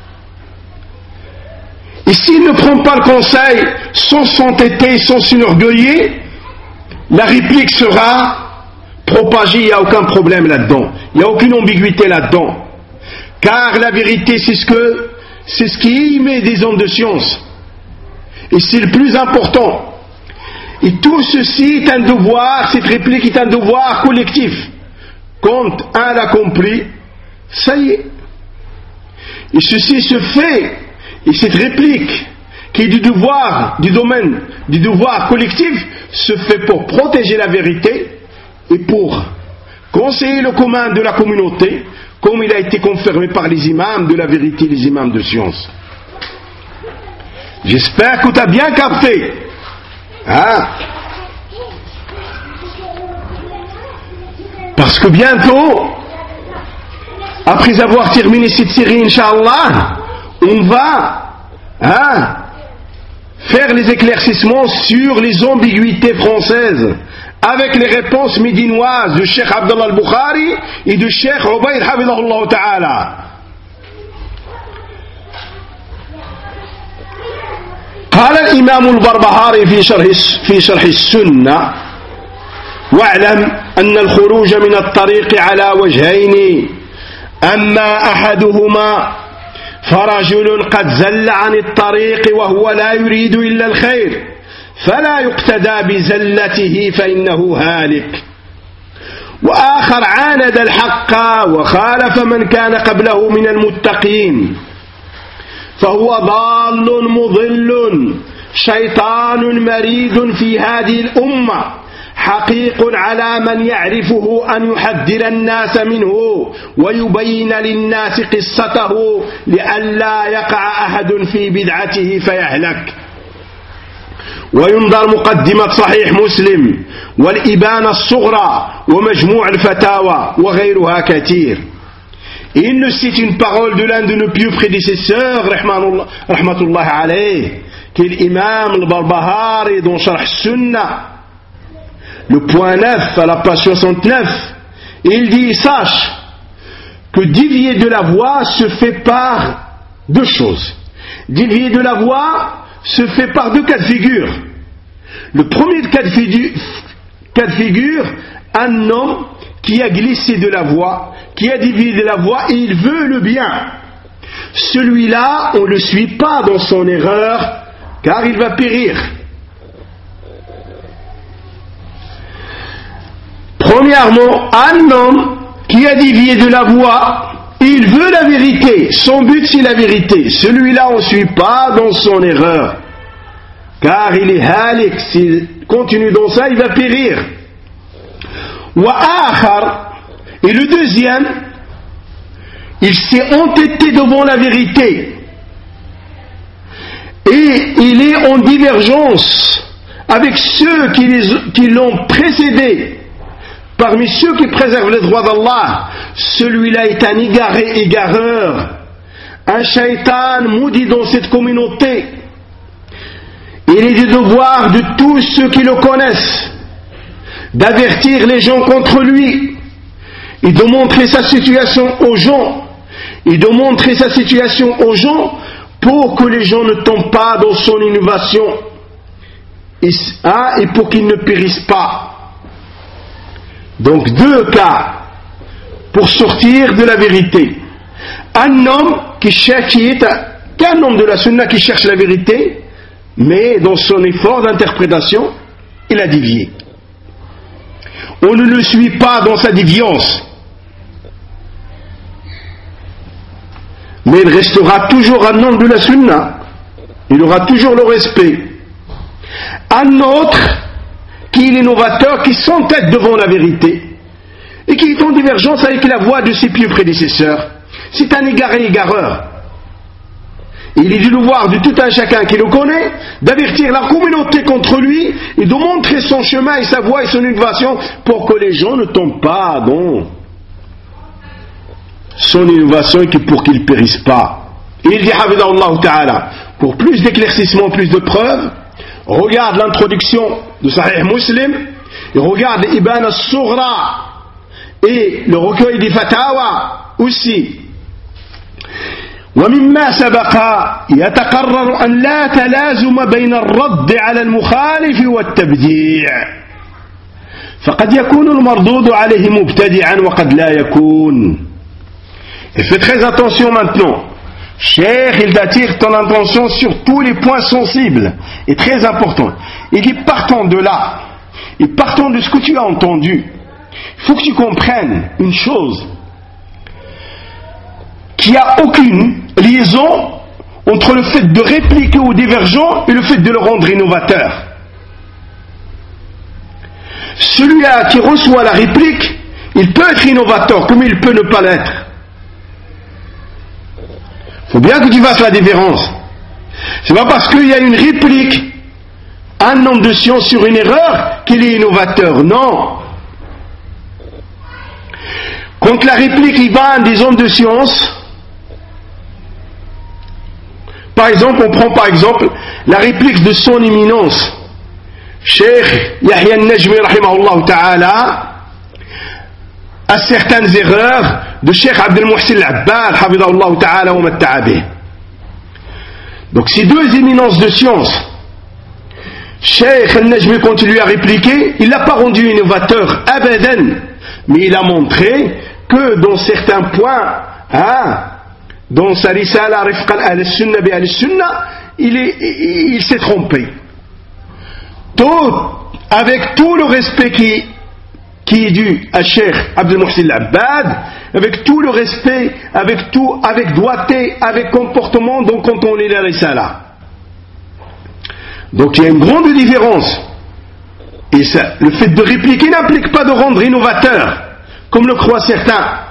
Et s'il ne prend pas le conseil sans s'entêter, sans s'enorgueillir, la réplique sera propagée, il n'y a aucun problème là-dedans. Il n'y a aucune ambiguïté là-dedans. Car la vérité, c'est ce qui émet des hommes de science. Et c'est le plus important. Et tout ceci est un devoir, cette réplique est un devoir collectif. Quand un l'a compris, ça y est. Et ceci se fait, et cette réplique, qui est du domaine du devoir collectif, se fait pour protéger la vérité et pour conseiller le commun de la communauté, comme il a été confirmé par les imams de la vérité, les imams de science. J'espère que tu as bien capté. Hein? Parce que bientôt, après avoir terminé cette série, Inch'Allah, on va faire les éclaircissements sur les ambiguïtés françaises avec les réponses médinoises du Cheikh Abdallah al-Bukhari et du Cheikh Ubayd Hafidhahullah Ta'ala. قال الإمام البربهاري في شرح السنة: واعلم أن الخروج من الطريق على وجهين، أما أحدهما فرجل قد زل عن الطريق وهو لا يريد إلا الخير فلا يقتدى بزلته فإنه هالك، وآخر عاند الحق وخالف من كان قبله من المتقين فهو ضال مضل شيطان مريد في هذه الأمة حقيق على من يعرفه أن يحذر الناس منه ويبين للناس قصته لئلا يقع أحد في بدعته فيهلك. وينظر مقدمة صحيح مسلم والإبانة الصغرى ومجموع الفتاوى وغيرها كثير. C'est une parole de l'un de nos pieux prédécesseurs, rahmatullah alayh, qui est l'imam al-Barbahari dans Sharh Sunnah, le point 9 à la page 69. Et il dit: sache que dévier de la voie se fait par deux choses. Dévier de la voie se fait par deux cas de figure. Le premier cas de figure, un homme qui a glissé de la voie, qui a dévié de la voie et il veut le bien. Celui-là, on ne le suit pas dans son erreur, car il va périr. Premièrement, un homme qui a dévié de la voie, il veut la vérité, son but c'est la vérité. Celui-là, on ne suit pas dans son erreur, car il est halik, s'il continue dans ça, il va périr. Wa akhar, et le deuxième, il s'est entêté devant la vérité et il est en divergence avec ceux qui l'ont précédé parmi ceux qui préservent les droits d'Allah, celui-là est un égareur, un shaitan maudit dans cette communauté. Il est du devoir de tous ceux qui le connaissent d'avertir les gens contre lui et de montrer sa situation aux gens, pour que les gens ne tombent pas dans son innovation et pour qu'ils ne périssent pas. Donc 2 cas pour sortir de la vérité. Un homme qu'un homme de la sunna qui cherche la vérité, mais dans son effort d'interprétation, il a dévié. On ne le suit pas dans sa déviance, mais il restera toujours un homme de la sunna, il aura toujours le respect. Un autre qui est l'innovateur, qui s'entête devant la vérité et qui est en divergence avec la voie de ses pieux prédécesseurs, c'est un égareur. Il est du devoir de tout un chacun qui le connaît d'avertir la communauté contre lui et de montrer son chemin et sa voie et son innovation pour que les gens ne tombent pas dans son innovation et pour qu'ils ne périssent pas. Et il dit Hafidahullah Ta'ala, pour plus d'éclaircissement, plus de preuves, regarde l'introduction de Sahih Muslim et regarde Ibn al-Sughra et le recueil des Fatawa aussi. ومما سبق يتقرر أن لا تلازم بين الرد على المخالف والتبديع فقد يكون المردود عليه مبتدعا وقد لا يكون. Et fais très attention maintenant. Cheikh, il t'attire ton attention sur tous les points sensibles et très importants. Il dit partant de là et partant de ce que tu as entendu, il faut que tu comprennes une chose, qu'il n'y a aucune liaison entre le fait de répliquer aux divergents et le fait de le rendre innovateur. Celui-là qui reçoit la réplique, il peut être innovateur comme il peut ne pas l'être. Il faut bien que tu fasses la différence. C'est pas parce qu'il y a une réplique, un homme de science sur une erreur, qu'il est innovateur. Non. Quand la réplique il va à des hommes de science, par exemple, on prend par exemple la réplique de son éminence, Cheikh Yahya al-Najmi rahimahullah ta'ala, à certaines erreurs de Cheikh Abdel Muhsin al-Abbad hafidahullah ta'ala wa matta'a bih. Donc ces deux éminences de science, Cheikh al-Najmi, quand il lui a répliqué, il l'a pas rendu innovateur abadan, mais il a montré que dans certains points, dans sa risala rifqa al-sunnah bi al-sunnah, il s'est trompé. Avec tout le respect qui est dû à Cheikh Abdel Muhsin al-Abbad, avec tout le respect, avec doigté, avec comportement, donc quand on lit la risala. Donc il y a une grande différence. Et ça, le fait de répliquer n'implique pas de rendre innovateur, comme le croient certains.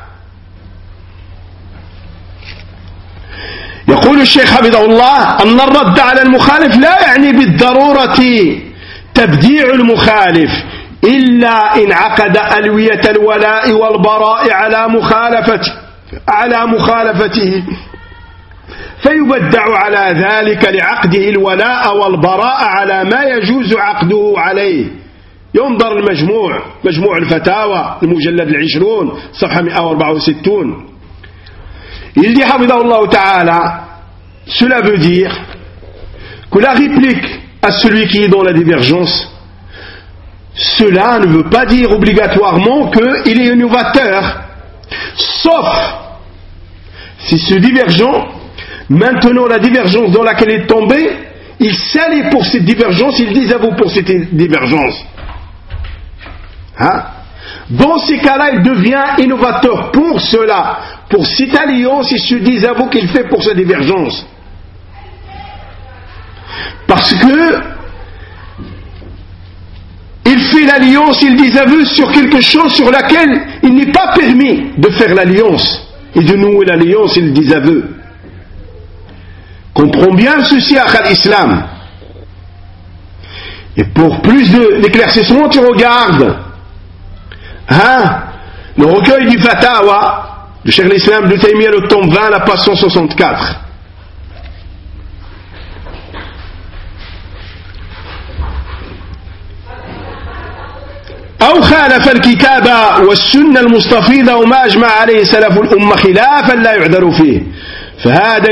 يقول الشيخ حفظه الله أن الرد على المخالف لا يعني بالضرورة تبديع المخالف إلا إن عقد ألوية الولاء والبراء على مخالفته فيبدع على ذلك لعقده الولاء والبراء على ما يجوز عقده عليه. ينظر مجموع الفتاوى المجلد 20 صفحة 164. Il dit Hafidahullah Ta'ala, cela veut dire que la réplique à celui qui est dans la divergence, cela ne veut pas dire obligatoirement qu'il est innovateur, sauf si ce divergent, maintenant la divergence dans laquelle il est tombé, il s'allie pour cette divergence, il désavoue pour cette divergence. Dans ces cas-là, il devient innovateur pour cela, pour cette alliance et ce désavou qu'il fait pour sa divergence. Parce que il fait l'alliance, il désavoue sur quelque chose sur laquelle il n'est pas permis de faire l'alliance et de nouer l'alliance et le désaveu. Comprends bien ceci à l'islam. Et pour plus d'éclaircissement, tu regardes le recueil du Fatawa de Cheikh l'Islam Ibn Taymiyyah, le tome 20, la page 164. أو خالف الكتاب والسنة المستفيضة وما أجمع عليه سلف الأمة خلافا لا يعذر فيه، فهذا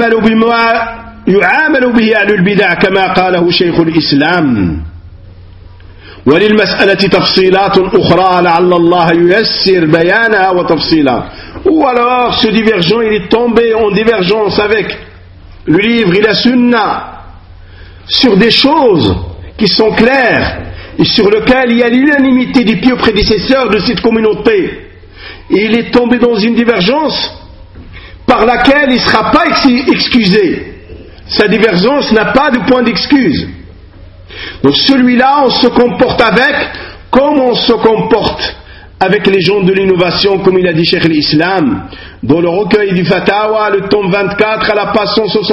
يعامل به أهل البدع كما قاله شيخ الإسلام. وللمسألة تفصيلات أخرى لعل الله ييسر بيانها وتفصيلها. Ou alors ce divergent il est tombé en divergence avec le livre et la sunna sur des choses qui sont claires et sur lesquelles il y a l'unanimité des pieux prédécesseurs de cette communauté. Et il est tombé dans une divergence par laquelle il ne sera pas excusé. Sa divergence n'a pas de point d'excuse. Donc celui-là, on se comporte avec comme on se comporte avec les gens de l'innovation, comme il a dit Cheikh l'Islam, dans le recueil du Fatawa, le tome 24, à la page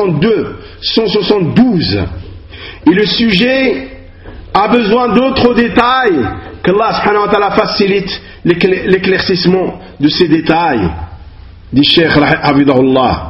172. Et le sujet a besoin d'autres détails, qu'Allah subhanahu wa ta'ala facilite l'éclaircissement de ces détails, dit Cheikh Hafidahullah.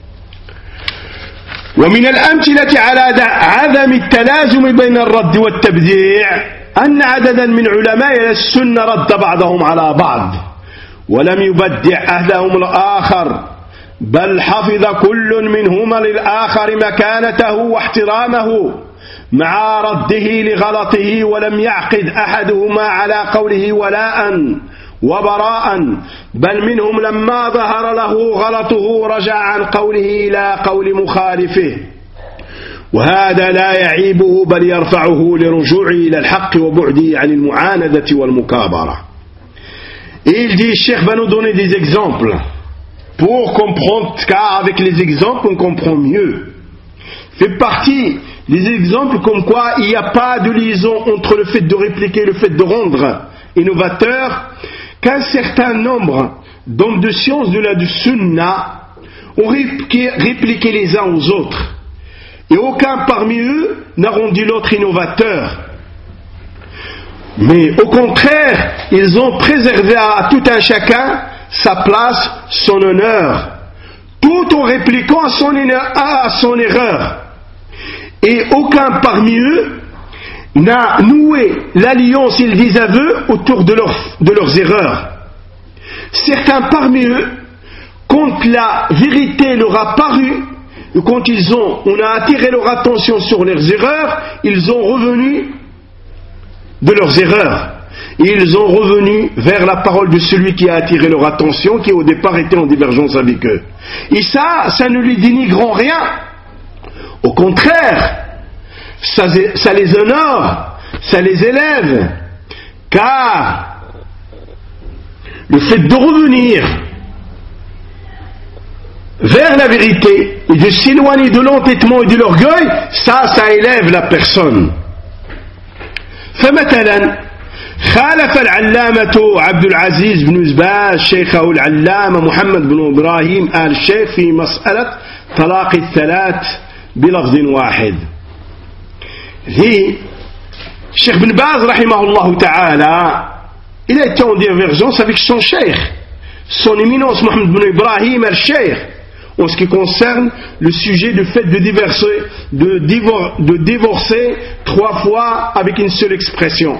ومن الأمثلة على عدم التلازم بين الرد والتبديع أن عددا من علماء السنة رد بعضهم على بعض ولم يبدع أحدهم الآخر، بل حفظ كل منهما للآخر مكانته واحترامه مع رده لغلطه، ولم يعقد أحدهما على قوله ولاء وبراء، بل منهم لما ظهر له غلطه رجع عن قوله إلى قول مخالفه، وهذا لا يعيبه بل يرفعه لرجوعه إلى الحق وبعده عن المعاندة والمكابرة. Et il dit, Cheikh va nous donner des exemples pour comprendre, car avec les exemples on comprend mieux. Fait partie des exemples comme quoi il n'y a pas de liaison entre le fait de répliquer et le fait de rendre innovateur, qu'un certain nombre d'hommes de science de la sunna ont répliqué les uns aux autres, et aucun parmi eux n'a rendu l'autre innovateur. Mais au contraire, ils ont préservé à tout un chacun sa place, son honneur, tout en répliquant à son erreur. Et aucun parmi eux n'a noué l'alliance, ils disent à eux, autour de leurs erreurs. Certains parmi eux, quand la vérité leur a paru, et quand on a attiré leur attention sur leurs erreurs, ils ont revenu de leurs erreurs. Et ils ont revenu vers la parole de celui qui a attiré leur attention, qui au départ était en divergence avec eux. Et ça ne lui dénigre en rien. Au contraire, ça les honore, ça les élève, car le fait de revenir vers la vérité et de s'éloigner de l'entêtement et de l'orgueil, ça élève la personne. فمثلا خالف العلامة عبد العزيز بن باز شيخه العلامة محمد بن إبراهيم آل الشيخ في مسألة طلاق الثلاث بلفظ واحد. Cheikh Ben Baz rahimahullah ta'ala, il a été en divergence avec son cheikh, son éminence Mohammed bin Ibrahim al-Cheikh, en ce qui concerne le sujet du fait de divorcer 3 fois avec une seule expression.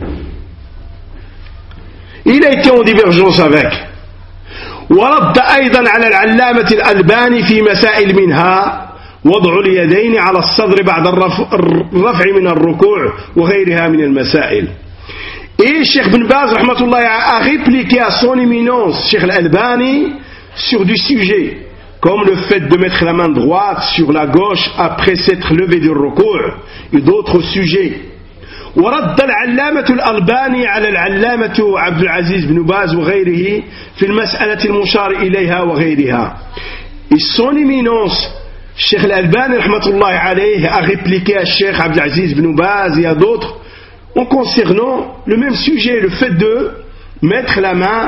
Il a été en divergence avec. ورد أيضا على العلامة الألباني في مسائل منها وضع اليدين على الصدر بعد الرفع من الركوع وغيرها من المسائل. Et Cheikh Ben Baz rahmatullah a répliqué à son éminence Cheikh Al-Albani sur du sujet comme le fait de mettre la main droite sur la gauche après s'être levé du ruku' et d'autres sujets. ورد العلامة الألباني على العلامة عبد العزيز بن باز وغيره في المسألة المشار إليها وغيرها. Et son éminence Cheikh Al-Albani rahmatullahi alayhi a répliqué à Cheikh Abdelaziz ibn Baz et à d'autres en concernant le même sujet, le fait de mettre la main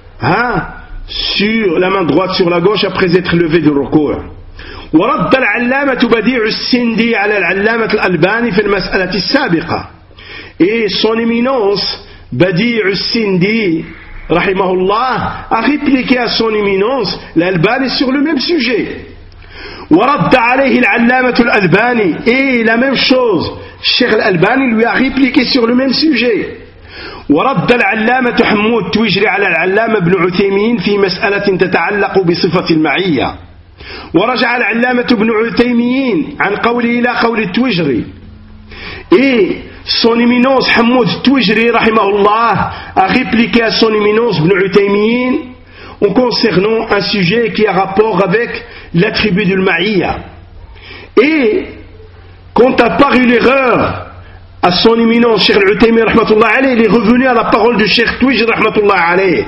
sur la main droite sur la gauche après être levé du ruku'. ورد العلامة بديع السندي على العلامة الألباني في المسألة السابقة. Et son éminence Badi' al-Sindi, rahimahullah, a répliqué à son éminence l'Albani sur le même sujet. وَرَدَّ عَلَيْهِ الْعَلَّامَةُ الْأَلْبَانِ, et la même chose, Cheikh al-Albani lui a répliqué sur le même sujet. ورد العلامة حمود التويجري على العلامة ابن عثيمين في مسألة تتعلق بصفة المعية. ورجع العلامة ابن عثيمين عن قوله إلى قول التويجري. Et son éminence Hamoud Touijri rahimahullah a répliqué à son éminence Ibn Uthaymin en concernant un sujet qui a rapport avec l'attribut de l'Ma'iyya. Et quand a paru l'erreur à son éminence Cheikh Al-Uthaymin rahmatullah alayhi, il est revenu à la parole de Cheikh Touijri rahmatullah alayhi.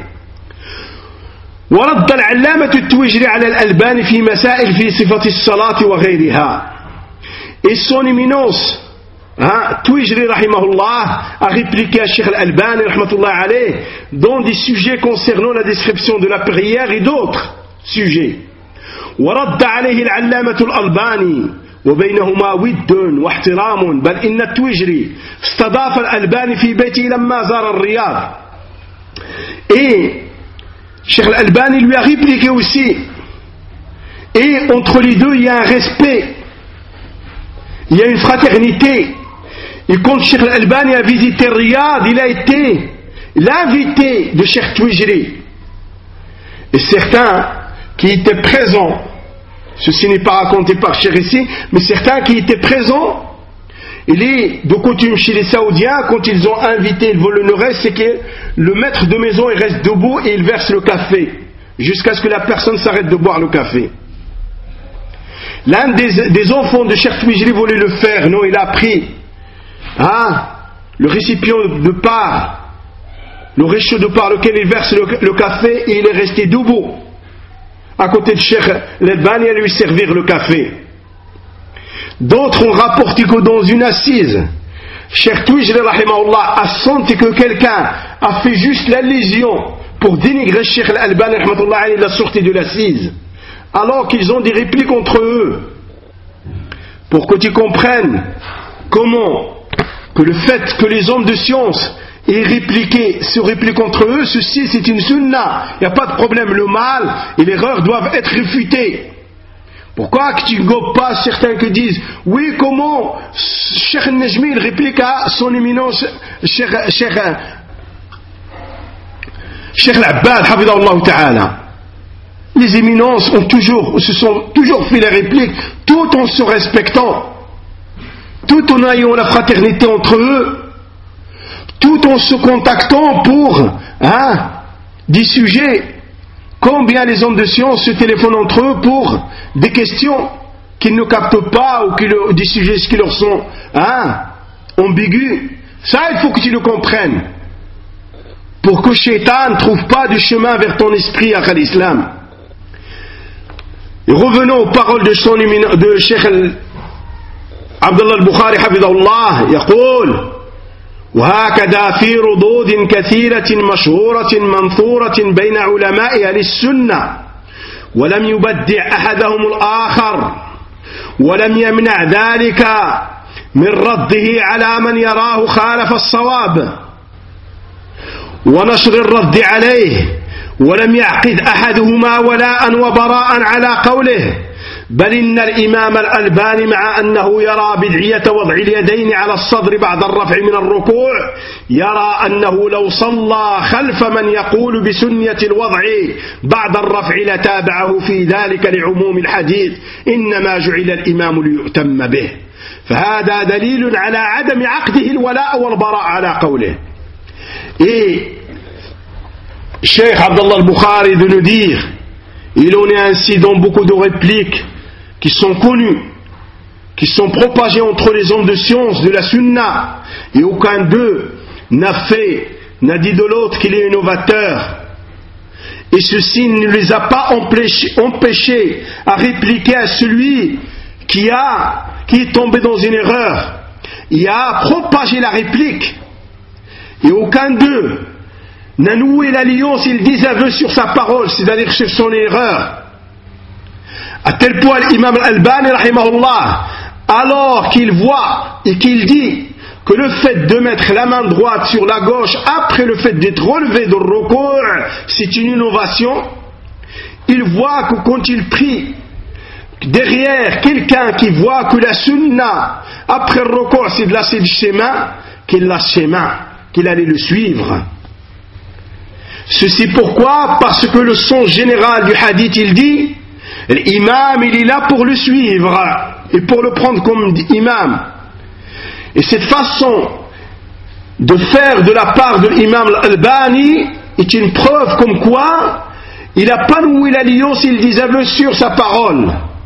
ورد العلامة التويجري على الألباني في مسائل في صفة الصلاة وغيرها. Et son éminence Touijri rahimahullah a répliqué à Cheikh Al-Albani rahmatullah alayhi dans des sujets concernant la description de la prière et d'autres sujets. ورد عليه العلامة الألباني وبينهما ود واحترام بل إن التويجري استضاف الألباني في بيته لما زار الرياض. Et Cheikh Al-Albani lui a répliqué aussi. Et entre les deux, il y a un respect, il y a une fraternité. Et quand Cheikh Al-Albani a visité Riyad, il a été l'invité de Cheikh Touijri. Et certains qui étaient présents, ceci n'est pas raconté par Cheikh ici, mais certains qui étaient présents, il est de coutume chez les Saoudiens, quand ils ont invité le volontaire, c'est que le maître de maison il reste debout et il verse le café, jusqu'à ce que la personne s'arrête de boire le café. L'un des enfants de Cheikh Touijri voulait le faire, non, il a pris le récipient de part, le réchaud de part lequel il verse le café, et il est resté debout à côté de Cheikh Al-Albani à lui servir le café. D'autres ont rapporté que dans une assise, Cheikh Touijri rahimahullah a senti que quelqu'un a fait juste l'allusion pour dénigrer Cheikh Al-Albani rahimahullah alayhi la sortie de l'assise, alors qu'ils ont des répliques entre eux. Pour que tu comprennes comment que le fait que les hommes de science se répliquent entre eux, ceci c'est une sunna, il n'y a pas de problème, le mal et l'erreur doivent être réfutés. Pourquoi que tu ne gobes pas certains qui disent oui, comment Cheikh Najmi il réplique à son éminence Cheikh Al-Abbad hafidahullah ta'ala. Les éminences se sont toujours fait les répliques tout en se respectant, tout en ayant la fraternité entre eux, tout en se contactant pour des sujets. Combien les hommes de science se téléphonent entre eux pour des questions qu'ils ne captent pas ou des sujets qui leur sont ambigus. Ça, il faut que tu le comprennes pour que Shaitan ne trouve pas du chemin vers ton esprit à l'islam. Et revenons aux paroles de Cheikh Abdullah al-Bukhari hafidahullah, يقول وهكذا في ردود كثيرة مشهورة منثورة بين علماء أهل السنة ولم يبدع أحدهم الآخر ولم يمنع ذلك من رده على من يراه خالف الصواب ونشر الرد عليه ولم يعقد أحدهما ولاء وبراء على قوله بل إن الإمام الألباني مع أنه يرى بدعية وضع اليدين على الصدر بعد الرفع من الركوع يرى أنه لو صلى خلف من يقول بسنية الوضع بعد الرفع لتابعه في ذلك لعموم الحديث إنما جعل الإمام ليؤتم به فهذا دليل على عدم عقده الولاء والبراء على قوله. Et Cheikh Abdullah al-Bukhari de nous dire, il en est ainsi dans beaucoup de répliques qui sont connues, qui sont propagées entre les hommes de science de la sunna, et aucun d'eux n'a dit de l'autre qu'il est innovateur. Et ceci ne les a pas empêchés à répliquer à celui qui est tombé dans une erreur. Il a propagé la réplique, et aucun d'eux n'a noué l'alliance, il désaveu sur sa parole, c'est-à-dire sur son erreur. À tel point l'imam al-Albani rahimahullah, alors qu'il voit et qu'il dit que le fait de mettre la main droite sur la gauche après le fait d'être relevé de ruku', c'est une innovation. Il voit que quand il prie derrière quelqu'un qui voit que la sunna après le ruku' c'est de lâcher le schéma, qu'il lâche le schéma, qu'il allait le suivre. Ceci pourquoi? Parce que le sens général du hadith il dit l'imam il est là pour le suivre et pour le prendre comme imam. Et cette façon de faire de la part de l'imam al-Albani est une preuve comme quoi il n'a pas noué l'alliance, il disait sur sa parole.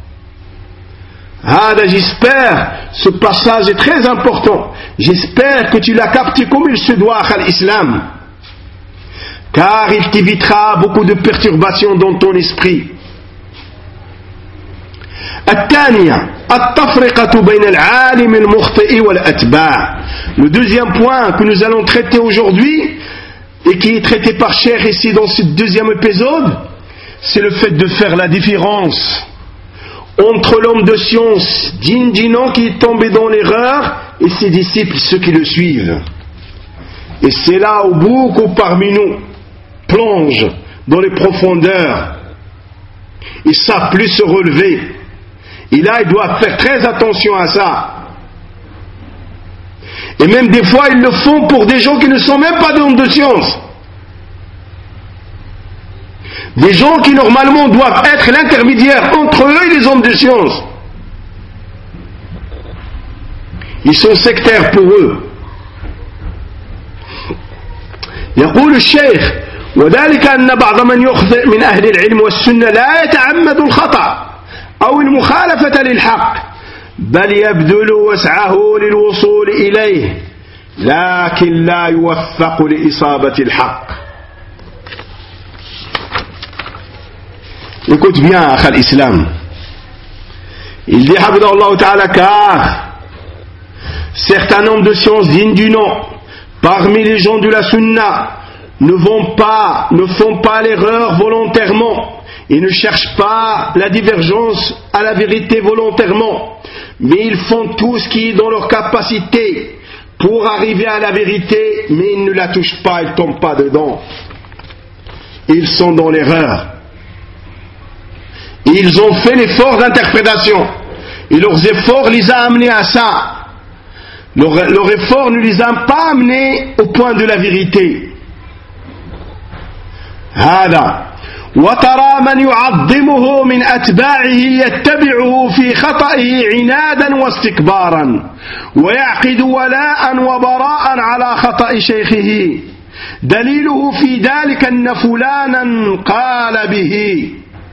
J'espère, ce passage est très important. J'espère que tu l'as capté comme il se doit à l'islam, car il t'évitera beaucoup de perturbations dans ton esprit. Le deuxième point que nous allons traiter aujourd'hui et qui est traité par Cheikh ici dans ce deuxième épisode, c'est le fait de faire la différence entre l'homme de science digne du nom qui est tombé dans l'erreur et ses disciples, ceux qui le suivent. Et c'est là où beaucoup parmi nous plongent dans les profondeurs. Ils ne savent plus se relever. Et là, ils doivent faire très attention à ça. Et même des fois, ils le font pour des gens qui ne sont même pas des hommes de science. Des gens qui normalement doivent être l'intermédiaire entre eux et les hommes de science. Ils sont sectaires pour eux. يقول الشيخ وذلك أن بعض من يخطئ من أهل العلم والسنة لا يتعمد الخطأ أو المخالفة للحق بل يبذل وسعه للوصول إليه لكن لا يوفق لإصابة الحق. Écoute bien, Akh al-Islam. Il dit, Habibullah Ta'ala, car certains hommes de science dignes du nom, parmi les gens de la Sunna, ne font pas l'erreur volontairement et ne cherchent pas la divergence à la vérité volontairement, mais ils font tout ce qui est dans leur capacité pour arriver à la vérité, mais ils ne la touchent pas, ils ne tombent pas dedans. Ils sont dans l'erreur. Et ils ont fait l'effort d'interprétation. Et leurs efforts les a amenés à ça. Leur effort ne les a pas amenés au point de la vérité. هذا وترى من يعظمه من أتباعه يتبعه في خطئه عنادا واستكبارا ويعقد ولاء وبراء على خطأ شيخه دليله في ذلك أن فلانا قال به.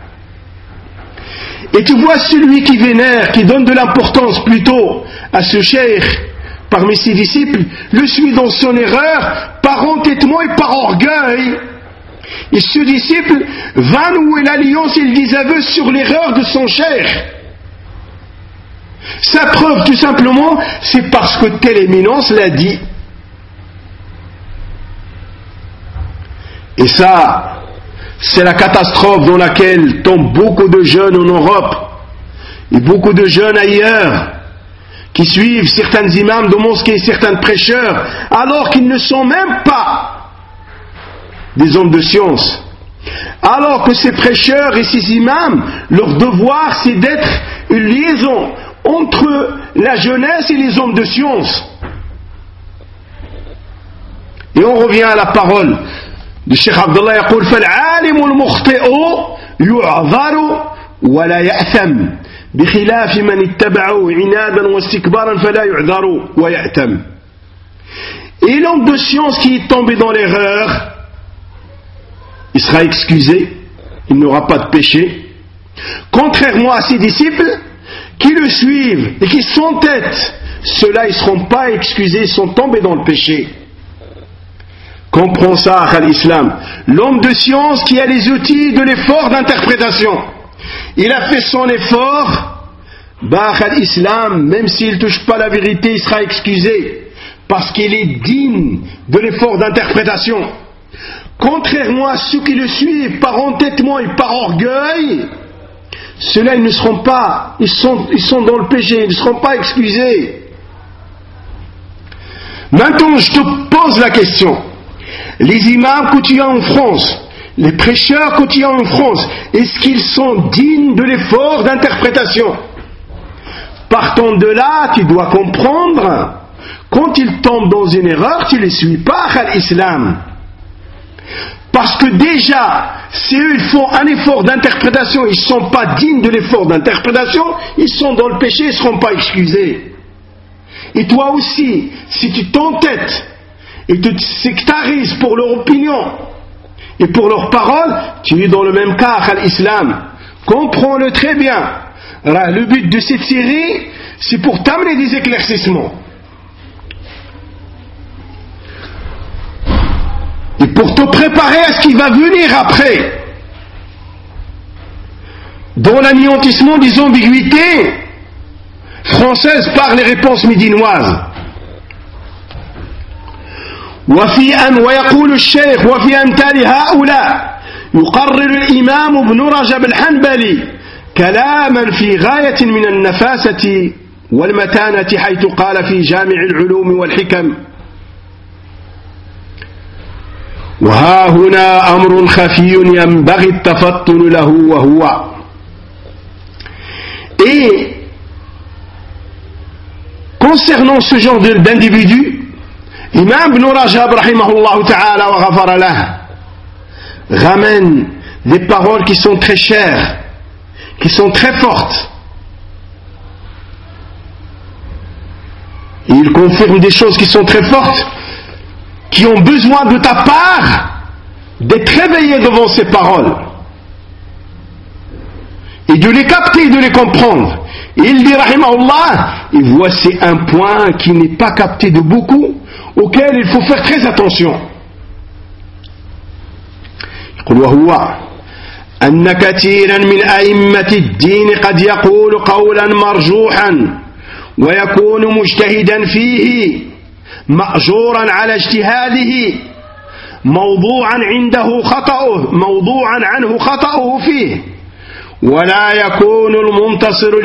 Et tu vois celui qui vénère, qui donne de l'importance plutôt à ce cheikh parmi ses disciples, le suit dans son erreur par entêtement et par orgueil. Et ce disciple va nouer l'alliance et le désaveu sur l'erreur de son cheikh. Sa preuve tout simplement, c'est parce que telle éminence l'a dit. Et ça, c'est la catastrophe dans laquelle tombent beaucoup de jeunes en Europe et beaucoup de jeunes ailleurs qui suivent certains imams de mosquées et certains prêcheurs alors qu'ils ne sont même pas des hommes de science. Alors que ces prêcheurs et ces imams, leur devoir c'est d'être une liaison entre la jeunesse et les hommes de science. Et on revient à la parole du Cheikh Abdullah يقول فالعالم المخطئ يعذر ولا يأثم بخلاف من اتبعه عنادا واستكبارا فلا يعذر ويأثم. Et l'homme de science qui est tombé dans l'erreur, il sera excusé, il n'aura pas de péché, contrairement à ses disciples qui le suivent et qui s'entêtent, ceux-là ils ne seront pas excusés, ils sont tombés dans le péché. Comprends ça, à l'islam. L'homme de science qui a les outils de l'effort d'interprétation. Il a fait son effort, à l'islam, même s'il ne touche pas la vérité, il sera excusé, parce qu'il est digne de l'effort d'interprétation. Contrairement à ceux qui le suivent par entêtement et par orgueil, ceux-là ils ne seront pas, ils sont dans le péché, ils ne seront pas excusés. Maintenant, je te pose la question. Les imams quotidiens en France, les prêcheurs quotidiens en France, est-ce qu'ils sont dignes de l'effort d'interprétation? Partant de là, tu dois comprendre, quand ils tombent dans une erreur, tu ne les suis pas à l'islam. Parce que déjà, si eux ils font un effort d'interprétation, ils ne sont pas dignes de l'effort d'interprétation, ils sont dans le péché, ils ne seront pas excusés. Et toi aussi, si tu t'entêtes et te sectarises pour leur opinion et pour leurs paroles, tu es dans le même cas à l'islam. Comprends-le très bien. Alors, le but de cette série, c'est pour t'amener des éclaircissements. Et pour te préparer à ce qui va venir après. Dans l'anéantissement des ambiguïtés françaises par les réponses médinoises. ويقول الشيخ وفي أمثال هؤلاء يقرر الإمام ابن رجب الحنبلي كلاما في غاية من النفاسة والمتانة حيث قال في جامع العلوم والحكم وها هنا أمر خفي ينبغي التفطن له وهو Et concernant ce genre d'individu, Imam Ibn Rajab rahimahullah ta'ala wa ghafara lah ramène des paroles qui sont très chères, qui sont très fortes. Et il confirme des choses qui sont très fortes, qui ont besoin de ta part d'être réveillé devant ces paroles et de les capter et de les comprendre. Et il dit rahimahullah, et voici un point qui n'est pas capté de beaucoup, auquel il faut faire très attention. يقول وهو أن كثيرا من أئمة الدين قد يقول قولا مرجوحا ويكون مجتهدا فيه مأجورا على اجتهاده موضوعا عنه خطأه فيه ولا يكون المنتصر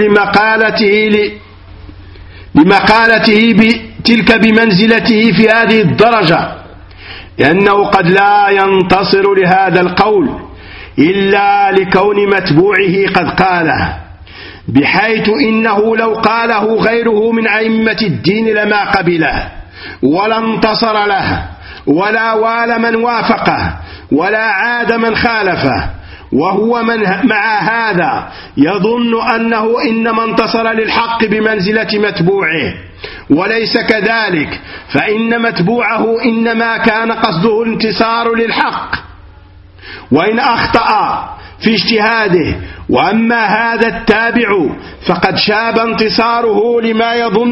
لمقالته تلك بمنزلته في هذه الدرجة لأنه قد لا ينتصر لهذا القول إلا لكون متبوعه قد قاله بحيث إنه لو قاله غيره من أئمة الدين لما قبله ولا انتصر له ولا وال من وافقه ولا عاد من خالفه وهو من مع هذا يظن أنه إنما انتصر للحق بمنزلة متبوعه وليس كذلك فإن متبوعه إنما كان قصده الانتصار للحق وإن أخطأ في اجتهاده وأما هذا التابع فقد شاب انتصاره لما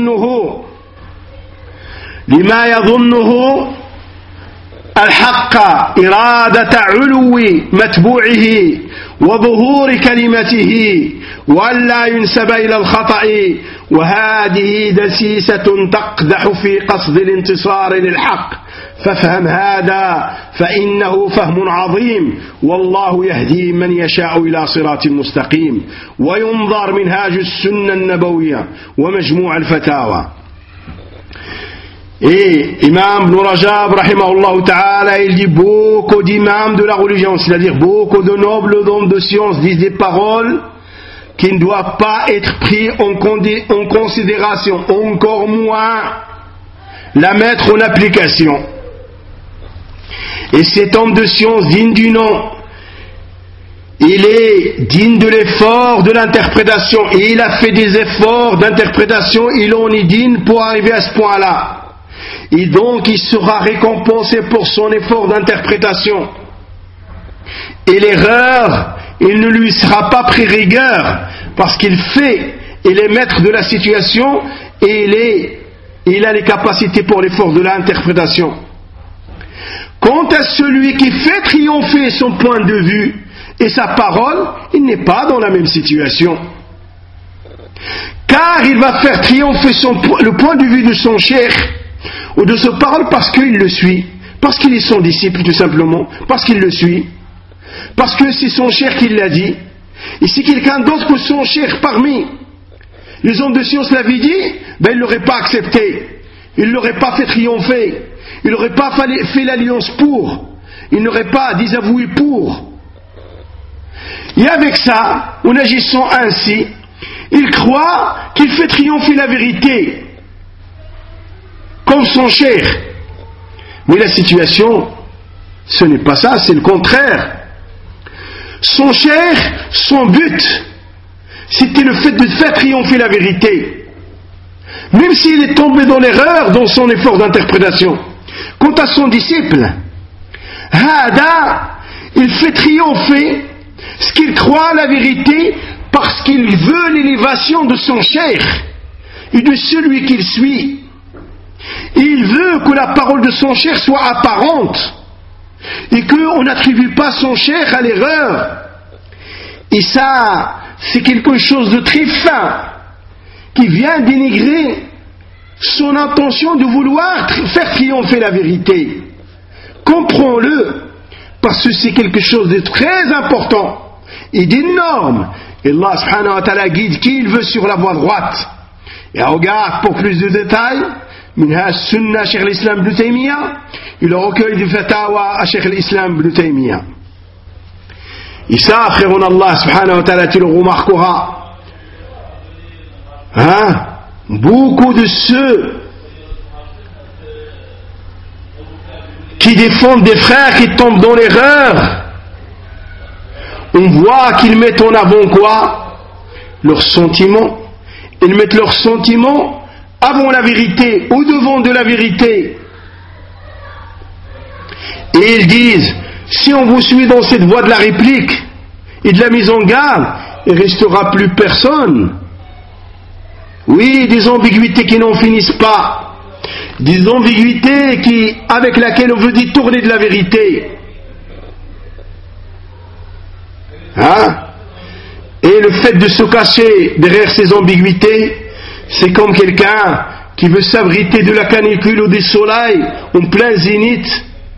يظنه الحق إرادة علو متبوعه وظهور كلمته ولا ينسب إلى الخطأ وهذه دسيسة تقدح في قصد الانتصار للحق فافهم هذا فإنه فهم عظيم والله يهدي من يشاء إلى صراط مستقيم وينظر منهاج السنة النبوية ومجموع الفتاوى. Et Imam Ibn Rajab rahimahullah ta'ala, il dit beaucoup d'imams de la religion, c'est-à-dire beaucoup de nobles hommes de science disent des paroles qui ne doivent pas être prises en considération, encore moins la mettre en application. Et cet homme de science digne du nom, il est digne de l'effort de l'interprétation et il a fait des efforts d'interprétation, il en est digne pour arriver à ce point-là. Et donc il sera récompensé pour son effort d'interprétation. Et l'erreur, il ne lui sera pas pris rigueur parce qu'il fait, il est maître de la situation et il a les capacités pour l'effort de l'interprétation. Quant à celui qui fait triompher son point de vue et sa parole, il n'est pas dans la même situation. Car il va faire triompher le point de vue de son cheikh ou de sa parole parce qu'il le suit, parce qu'il est son disciple tout simplement, parce qu'il le suit, parce que c'est son cheikh qui l'a dit, et si quelqu'un d'autre que son cheikh parmi les hommes de science l'avait dit, ben il ne l'aurait pas accepté. il ne l'aurait pas fait triompher, il n'aurait pas fait l'alliance pour, il n'aurait pas désavoué pour. Et avec ça, en agissant ainsi, il croit qu'il fait triompher la vérité, comme son cher. Mais la situation, ce n'est pas ça, c'est le contraire. Son cher, son but, c'était le fait de faire triompher la vérité. Même s'il est tombé dans l'erreur dans son effort d'interprétation. Quant à son disciple, Hada, il fait triompher ce qu'il croit à la vérité parce qu'il veut l'élévation de son cher et de celui qu'il suit. Il veut que la parole de son cher soit apparente et qu'on n'attribue pas son cher à l'erreur. Et ça, c'est quelque chose de très fin qui vient dénigrer son intention de vouloir faire triompher la vérité. Comprends-le, parce que c'est quelque chose de très important et d'énorme. Et Allah subhanahu wa ta'ala guide qui il veut sur la voie droite. Et regarde pour plus de détails, Minhaj Sunna Cheikh l'Islam Ibn Taymiyyah et le recueil du Fatawa à Cheikh l'Islam Ibn Taymiyyah. Et ça, frère, Allah subhanahu wa ta'ala, tu le remarqueras. Beaucoup de ceux qui défendent des frères qui tombent dans l'erreur, on voit qu'ils mettent en avant quoi? Leurs sentiments. Ils mettent leurs sentiments avant la vérité, au devant de la vérité. Et ils disent, si on vous suit dans cette voie de la réplique et de la mise en garde, il ne restera plus personne. Oui, des ambiguïtés qui n'en finissent pas. Des ambiguïtés avec lesquelles on veut détourner de la vérité. Et le fait de se cacher derrière ces ambiguïtés, c'est comme quelqu'un qui veut s'abriter de la canicule ou du soleil en plein zénith.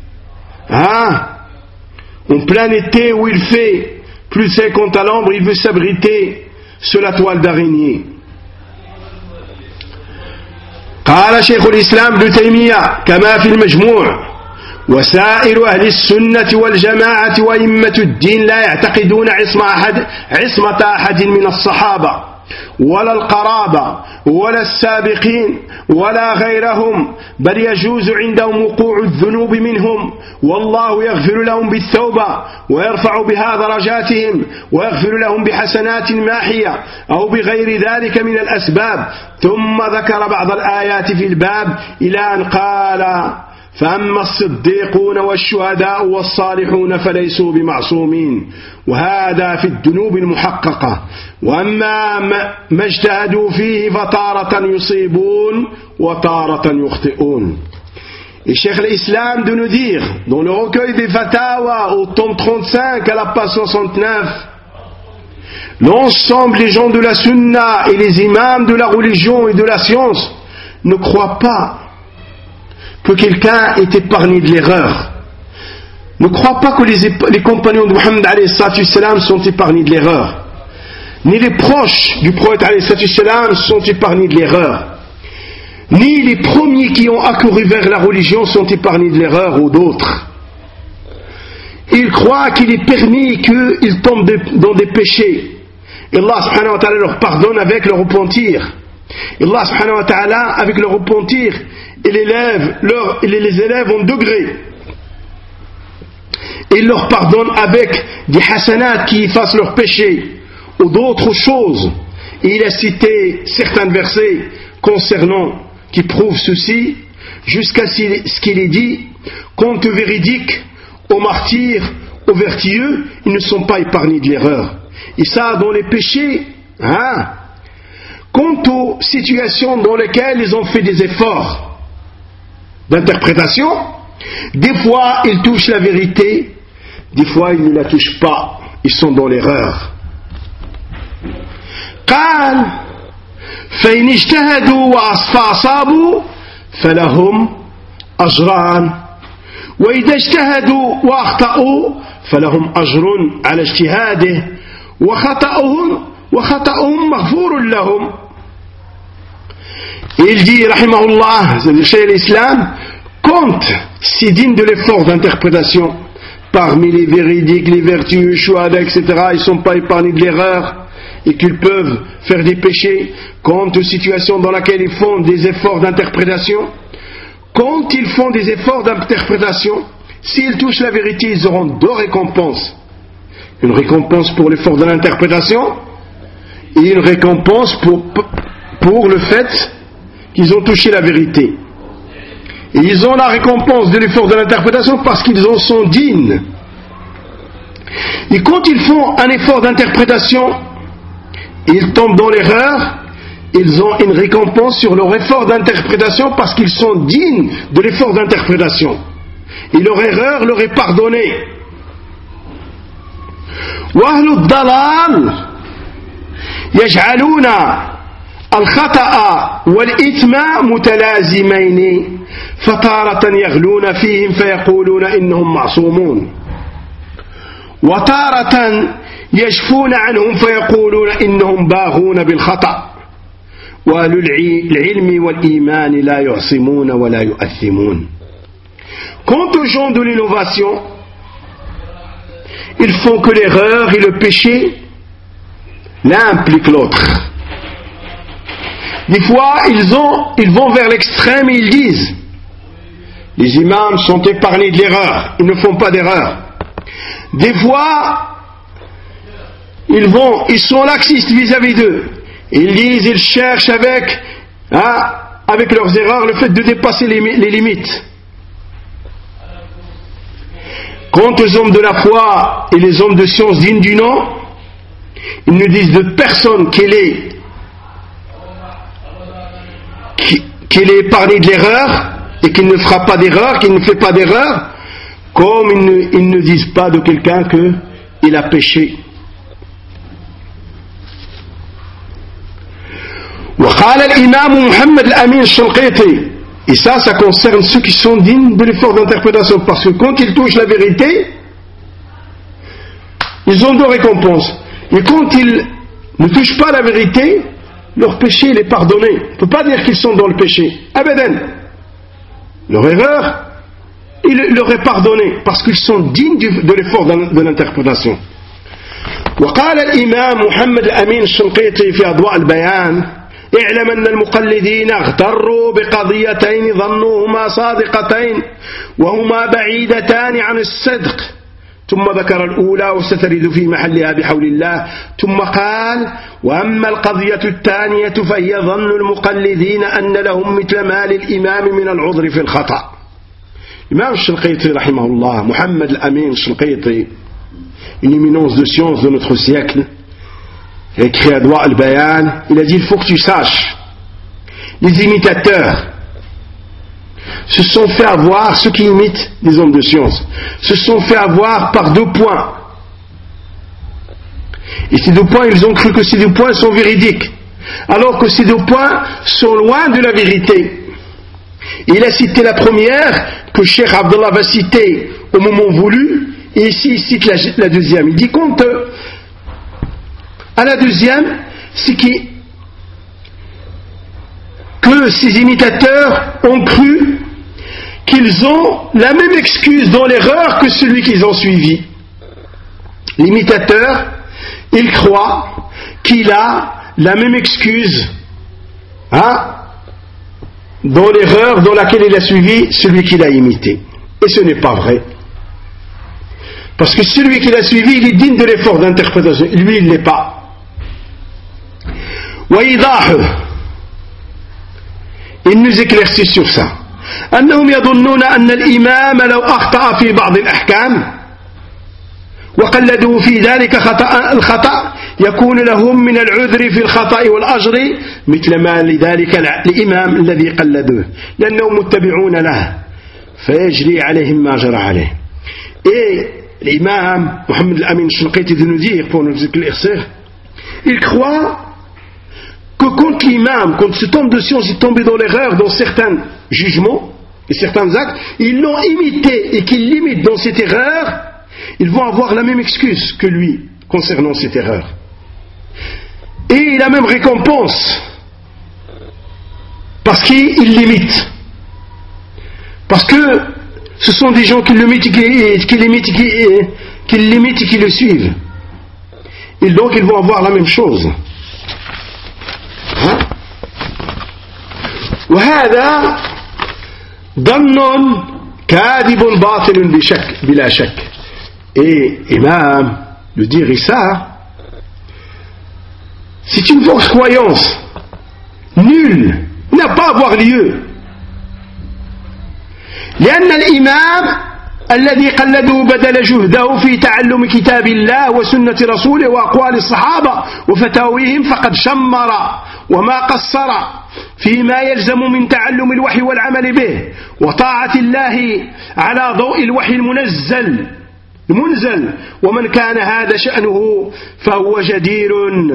En plein été où il fait plus de 50 à l'ombre, il veut s'abriter sur la toile d'araignée. قال شيخ الإسلام ابن تيمية كما في المجموع وسائر أهل السنة والجماعة وأئمة الدين لا يعتقدون عصمة أحد من الصحابة ولا القرابة ولا السابقين ولا غيرهم بل يجوز عندهم وقوع الذنوب منهم والله يغفر لهم بالتوبة ويرفع بها درجاتهم ويغفر لهم بحسنات ماحية أو بغير ذلك من الأسباب ثم ذكر بعض الآيات في الباب إلى أن قال فأما الصديقون والشهداء والصالحون فليسوا بمعصومين وهذا في الذنوب المحققة وأما ما اجتهدوا فيه فتارة يصيبون وتارة يخطئون. Et Cheikh l'Islam de nous dire dans le recueil des Fatawa au tome 35 à la page 69, l'ensemble des gens de la Sunna et les imams de la religion et de la science ne croient pas que quelqu'un est épargné de l'erreur. Ne crois pas que les compagnons de Muhammad alayhi salatu salam sont épargnés de l'erreur. Ni les proches du prophète alayhi salatu salam sont épargnés de l'erreur. Ni les premiers qui ont accouru vers la religion sont épargnés de l'erreur ou d'autres. Ils croient qu'il est permis qu'ils tombent dans des péchés. Et Allah subhanahu wa ta'ala leur pardonne avec le repentir. Et Allah subhanahu wa ta'ala avec le repentir il les élève en degrés. Il leur pardonne avec des hasanats qui effacent leurs péchés ou d'autres choses. Et il a cité certains versets concernant qui prouvent ceci, jusqu'à ce qu'il est dit, quant aux véridiques, aux martyrs, aux vertueux, ils ne sont pas épargnés de l'erreur. Et ça, dans les péchés, quant aux situations dans lesquelles ils ont fait des efforts d'interprétation, des fois ils touchent la vérité, des fois ils ne la touchent pas, ils sont dans l'erreur. قال فإن اجتهدوا فأصابوا فلهم أجران وإذا اجتهدوا وأخطأوا فلهم أجر على اجتهاده وخطأهم مغفور لهم. Et il dit, rahimahullah, c'est-à-dire chez l'islam, compte ces dignes de l'effort d'interprétation. Parmi les véridiques, les vertueux, shuhada, etc., ils ne sont pas épargnés de l'erreur et qu'ils peuvent faire des péchés. Quant aux situations dans lesquelles ils font des efforts d'interprétation, quand ils font des efforts d'interprétation, s'ils touchent la vérité, ils auront deux récompenses. Une récompense pour l'effort de l'interprétation et une récompense pour le fait qu'ils ont touché la vérité. Et ils ont la récompense de l'effort de l'interprétation parce qu'ils en sont dignes. Et quand ils font un effort d'interprétation et ils tombent dans l'erreur, ils ont une récompense sur leur effort d'interprétation parce qu'ils sont dignes de l'effort d'interprétation. Et leur erreur leur est pardonnée. وأهل الضلال يجعلون الخطأ والإثم متلازمين فتارة يغلون فيهم فيقولون إنهم معصومون وتارة يشفون عنهم فيقولون إنهم باغون بالخطأ وأهل العلم والإيمان لا يعصمون ولا يؤثمون. Quant aux gens de l'innovation, ils font que l'erreur et le péché l'un implique l'autre. Des fois, ils vont vers l'extrême et ils disent les imams sont épargnés de l'erreur, ils ne font pas d'erreur. Des fois, ils sont laxistes vis-à-vis d'eux. Ils disent, ils cherchent avec leurs erreurs le fait de dépasser les limites. Quant aux hommes de la foi et les hommes de science dignes du nom, ils ne disent de personne qu'elle est épargnée de l'erreur et qu'il ne fera pas d'erreur, qu'il ne fait pas d'erreur, comme ils ne disent pas de quelqu'un qu'il a péché. وقال الإمام محمد الأمين الشنقيطي. Et ça concerne ceux qui sont dignes de l'effort d'interprétation, parce que quand ils touchent la vérité, ils ont deux récompenses. Et quand ils ne touchent pas la vérité, leur péché est pardonné. On ne peut pas dire qu'ils sont dans le péché. Abadan. Leur erreur, il leur est pardonné, parce qu'ils sont dignes de l'effort de l'interprétation. وقال الإمام محمد الأمين الشنقيطي في أضواء البيان: اعلم أن المقلدين اغتروا بقضيتين ظنوهما صادقتين وهما بعيدتان عن الصدق، ثم ذكر الأولى وسترد في محلها بحول الله، ثم قال: وأما القضية الثانية فهي ظن المقلدين أن لهم مثل ما للإمام من العذر في الخطأ. L'imam Shinqiti rahimahullah, Muhammad al-Amin Shinqiti, une éminence de science de notre siècle, écrit à Adwa al-Bayan, il a dit: il faut que tu saches, les imitateurs se sont fait avoir, ceux qui imitent les hommes de science, se sont fait avoir par deux points. Et ces deux points, ils ont cru que ces deux points sont véridiques, alors que ces deux points sont loin de la vérité. Et il a cité la première, que Cheikh Abdullah va citer au moment voulu, et ici il cite la deuxième. Il dit compte à la deuxième, c'est que ces imitateurs ont cru qu'ils ont la même excuse dans l'erreur que celui qu'ils ont suivi. L'imitateur, il croit qu'il a la même excuse dans l'erreur dans laquelle il a suivi celui qu'il a imité. Et ce n'est pas vrai. Parce que celui qu'il a suivi, il est digne de l'effort d'interprétation. Lui, il ne l'est pas. Il nous éclaircit sur ça. أنهم يظنون أن الإمام لو أخطأ في بعض الأحكام وقلدوا في ذلك الخطأ يكون لهم من العذر في الخطأ والأجر مثل ما لذلك الإمام الذي قلدوه لأنهم متبعون له فيجري عليهم ما جرى عليه. Et l'imam Mohammed al-Amin Shinqiti de nous dire, pour nous éclaircir, il croit que quand l'imam, quand cet homme de science est tombé dans l'erreur dans certains jugements et certains actes, ils l'ont imité et qu'ils l'imitent dans cette erreur, ils vont avoir la même excuse que lui concernant cette erreur. Et la même récompense parce qu'ils l'imitent. Parce que ce sont des gens qui l'imitent et qui le suivent. Et donc ils vont avoir la même chose. وهذا ظن كاذب باطل بلا شك. Et Imam, de dire ça, c'est une fausse croyance, nulle, n'a pas à avoir lieu. لأن الإمام الذي قلده بدل جهده في تعلم كتاب الله وسنة رسوله وأقوال الصحابة وفتاويهم فقد شمر وما قصر فيما يلزم من تعلم الوحي والعمل به وطاعة الله على ضوء الوحي المنزل ومن كان هذا شأنه فهو جدير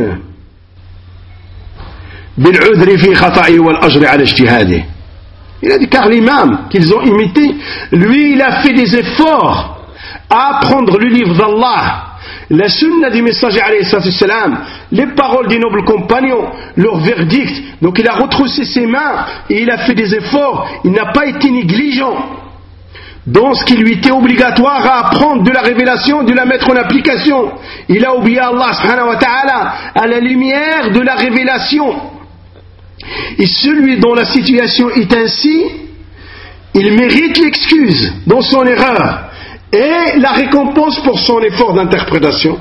بالعذر في خطئه والأجر على اجتهاده. Il a dit car l'imam qu'ils ont imité, lui il a fait des efforts à apprendre le livre d'Allah, la sunna du messager alayhi salam, les paroles des nobles compagnons, leur verdict. Donc il a retroussé ses mains et il a fait des efforts. Il n'a pas été négligent dans ce qui lui était obligatoire à apprendre de la révélation, de la mettre en application. Il a obéi à Allah subhanahu wa ta'ala à la lumière de la révélation. Et celui dont la situation est ainsi, il mérite l'excuse dans son erreur et la récompense pour son effort d'interprétation.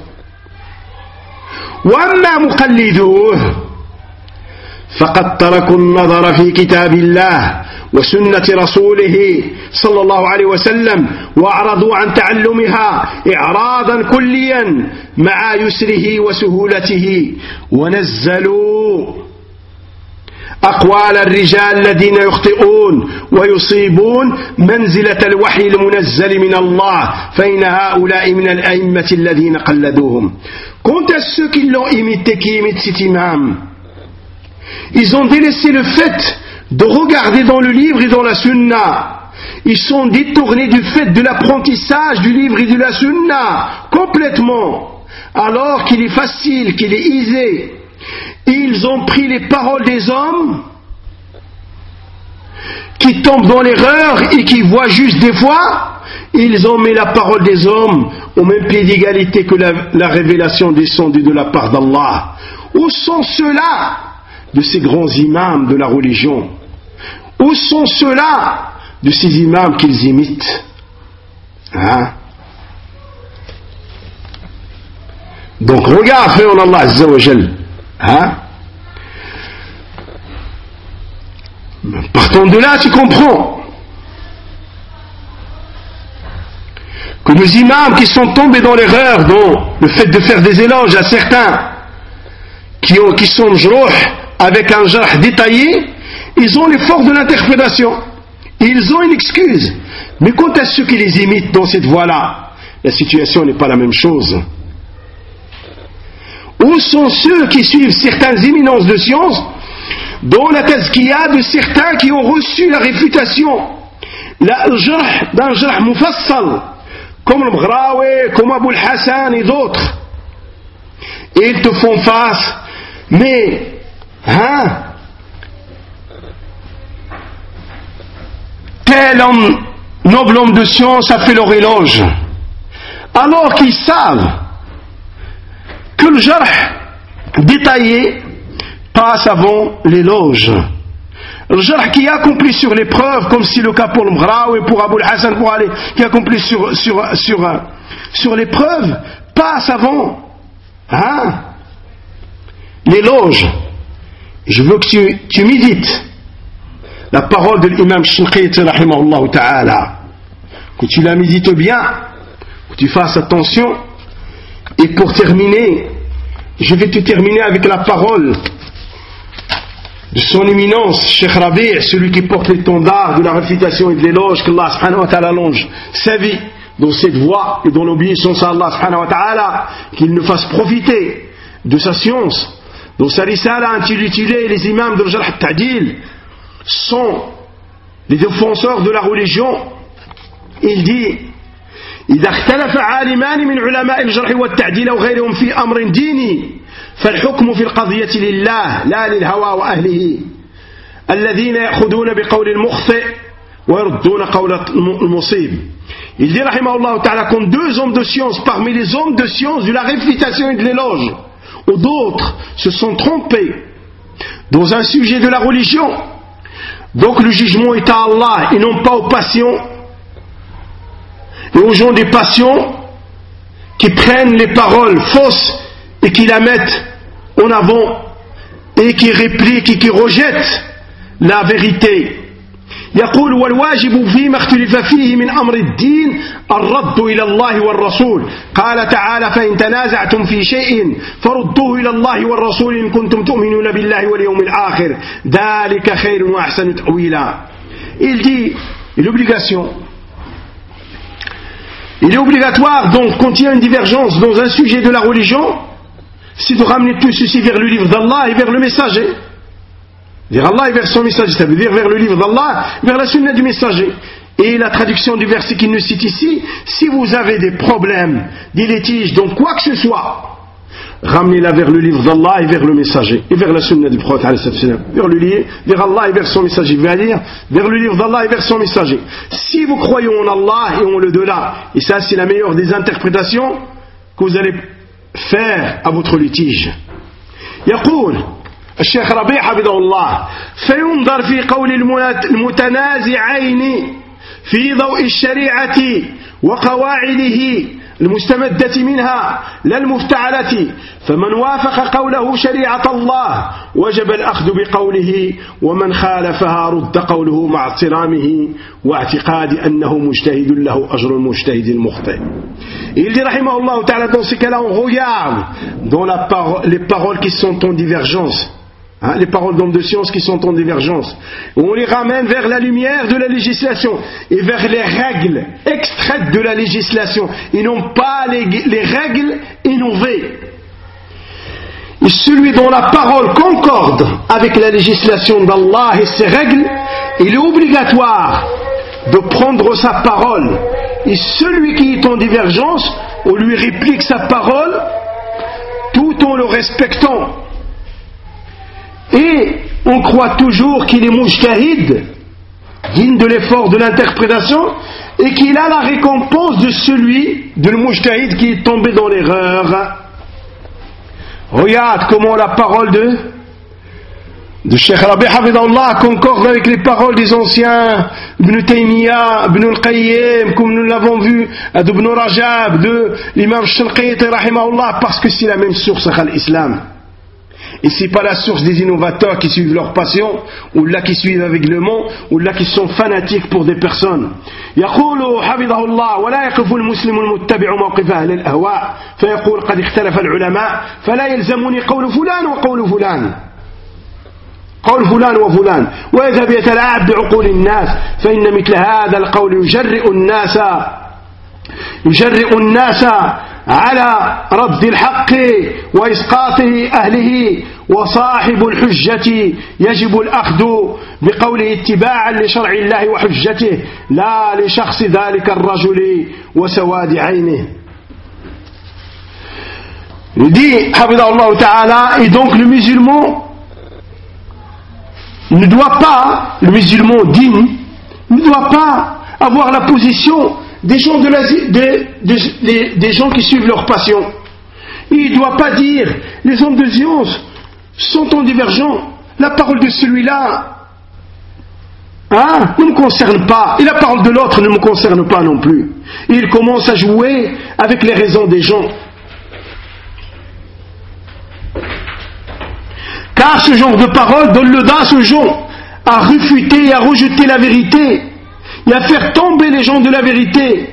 وأما مقلدوه فقد تركوا النظر في كتاب الله وسنة رسوله صلى الله عليه وسلم وأعرضوا عن تعلمها إعراضا كليا مع يسره وسهولته ونزلوا أقوال الرجال الذين يخطئون ويصيبون منزلة الوحي المنزل من الله فإن هؤلاء من الأئمة الذين قلدوهم. Quant à ceux qui l'ont imité, qui imitent cet imam, ils ont délaissé le fait de regarder dans le livre et dans la sunna. Ils sont détournés du fait de l'apprentissage du livre et de la sunna complètement, alors qu'il est facile, qu'il est aisé. Ils ont pris les paroles des hommes qui tombent dans l'erreur et qui voient juste des fois. Ils ont mis la parole des hommes au même pied d'égalité que la révélation descendue de la part d'Allah. Où sont ceux-là de ces grands imams de la religion? Où sont ceux-là de ces imams qu'ils imitent? Donc regarde, frère Allah Azza wa Jal. Partant de là, tu comprends que les imams qui sont tombés dans l'erreur, dans le fait de faire des éloges à certains qui sont jrouh, avec un jarh détaillé, ils ont l'effort de l'interprétation, ils ont une excuse. Mais quant à ceux qui les imitent dans cette voie-là, la situation n'est pas la même chose. Où sont ceux qui suivent certaines éminences de science, dont la tazkiya de certains qui ont reçu la réfutation, le jarh d'un jarh mufassal, comme le Mghrawi, comme Abou al-Hassan et d'autres, et ils te font face, mais tel noble homme de science a fait leur éloge, alors qu'ils savent que le jarh détaillé passe avant l'éloge. Le jarh qui est accompli sur l'épreuve, comme c'est le cas pour le Mghrawi et pour Abou al-Hassan, pour aller, qui est accompli sur l'épreuve, passe avant l'éloge. Je veux que tu médites la parole de l'imam Shinqiti rahimahullah ta'ala, que tu la médites bien, que tu fasses attention. Et pour terminer, je vais te terminer avec la parole de son éminence, Cheikh Rabi', celui qui porte l'étendard de la récitation et de l'éloge, qu'Allah subhanahu wa ta'ala allonge sa vie dans cette voie et dans l'obéissance à Allah subhanahu wa ta'ala, qu'il nous fasse profiter de sa science. Dans sa risala intitulée Les imams de Jarh al-Ta'dil sont les défenseurs de la religion. Il dit: إذا اختلف عالمان من علماء الجرح والتعديل أو غيرهم في أمر ديني فالحكم في القضية لله لا للهوى وأهله. الذين يأخذون بقول المخطئ ويردون قول المصيب. Il dit rahimahullah ta'ala comme deux hommes de science parmi les hommes de science de la réfutation et de l'éloge, ou d'autres se sont trompés dans un sujet de la religion. Donc le jugement est à Allah et non pas aux passions et aux gens des passions qui prennent les paroles fausses et qui la mettent en avant et qui répliquent et qui rejettent la vérité. يقول والواجب فيما اختلف فيه من أمر الدين الرد إلى الله والرسول قال تعالى فإن تنازعتم في شيء فردوه إلى الله والرسول إن كنتم تؤمنون بالله واليوم الآخر ذلك خير وأحسن تأويلا. Il dit il est obligatoire donc quand il y a une divergence dans un sujet de la religion, c'est de ramener tout ceci vers le livre d'Allah et vers le messager. Vers Allah et vers son messager, ça veut dire vers le livre d'Allah, vers la sunna du messager. Et la traduction du verset qu'il nous cite ici, si vous avez des problèmes, des litiges, donc quoi que ce soit, ramenez-la vers le livre d'Allah et vers le messager, et vers la sunna du prophète, vers Allah et vers son messager, c'est-à-dire vers le livre d'Allah et vers son messager. Si vous croyez en Allah et en l'au-delà, et ça c'est la meilleure des interprétations que vous allez faire à votre litige. يقول الشيخ ربيع حفظه الله فينظر في قول المتنازعين في ضوء الشريعة وقواعده المستمدة منها لا المفتعلة فمن وافق قوله شريعة الله وجب الأخذ بقوله ومن خالفها رد قوله مع احترامه واعتقاد أنه مجتهد له أجر المجتهد المخطئ. Il dit rahimahullah ta'ala dans ces cas-là on regarde dans les paroles qui sont en divergence. Les paroles d'hommes de science qui sont en divergence. On les ramène vers la lumière de la législation et vers les règles extraites de la législation et non pas les règles innovées. Et celui dont la parole concorde avec la législation d'Allah et ses règles, il est obligatoire de prendre sa parole. Et celui qui est en divergence, on lui réplique sa parole tout en le respectant. Et on croit toujours qu'il est mujtahid, digne de l'effort de l'interprétation, et qu'il a la récompense de celui, de le mujtahid qui est tombé dans l'erreur. Regarde comment la parole de Cheikh Rabi' Hafidahullah concorde avec les paroles des anciens, Ibn Taymiyyah, Ibn al-Qayyim, comme nous l'avons vu, Ibn Rajab, de l'imam Shanqiti rahimahullah, parce que c'est la même source à l'islam. Et c'est pas la source des innovateurs qui suivent leur passion, ou là qui suivent aveuglement, ou là qui sont fanatiques pour des personnes. يقول حفظه الله ولا يقف المسلم المتبع موقف أهل الأهواء فيقول قد اختلف العلماء فلا يلزمني قول فلان وقول فلان قول فلان وفلان ويذهب يتلاعب بعقول الناس فإن مثل هذا القول يجرئ الناس على رد الحق وإسقاط أهله وصاحب الحجة يجب الأخذ بقوله اتباعا لشرع الله وحجته لا لشخص ذلك الرجل وسواد عينه. Il dit, Hafidahullah Ta'ala, et donc le musulman ne doit pas, le musulman digne, ne doit pas avoir la position des gens, des gens qui suivent leur passion. Il ne doit pas dire les hommes de science sont en divergence, la parole de celui-là ne me concerne pas et la parole de l'autre ne me concerne pas non plus. Et il commence à jouer avec les raisons des gens. Car ce genre de parole donne l'audace aux gens à refuter et à rejeter la vérité et à faire tomber les gens de la vérité.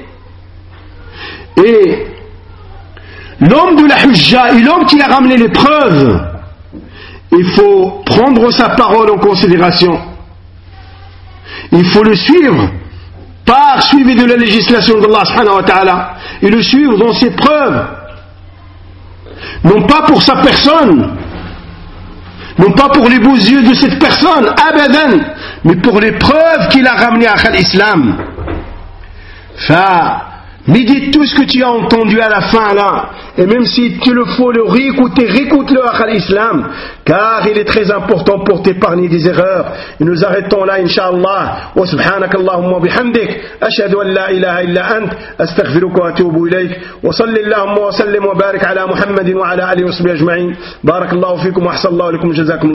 Et l'homme de la hujja et l'homme qui a ramené les preuves, il faut prendre sa parole en considération. Il faut le suivre par suivi de la législation d'Allah subhanahu wa ta'ala et le suivre dans ses preuves, non pas pour sa personne, non pas pour les beaux yeux de cette personne, abadan, mais pour les preuves qu'il a ramenées à l'islam. Médite tout ce que tu as entendu à la fin là. Et même si tu le faut le réécouter, réécoute-le à l'islam. Car il est très important pour t'épargner des erreurs. Et nous arrêtons là, Inch'Allah. Wa subhanakallahumma wa bihamdik. Ashhadu an la ilaha illa ant. Astaghfiruka wa atubu ilayk. Wa sallallahu wa sallim wa barik ala Muhammadin wa ala alihi wa sahbihi ajma'in. Barakallahu fikum wa ahsanallahu lakum jazakum.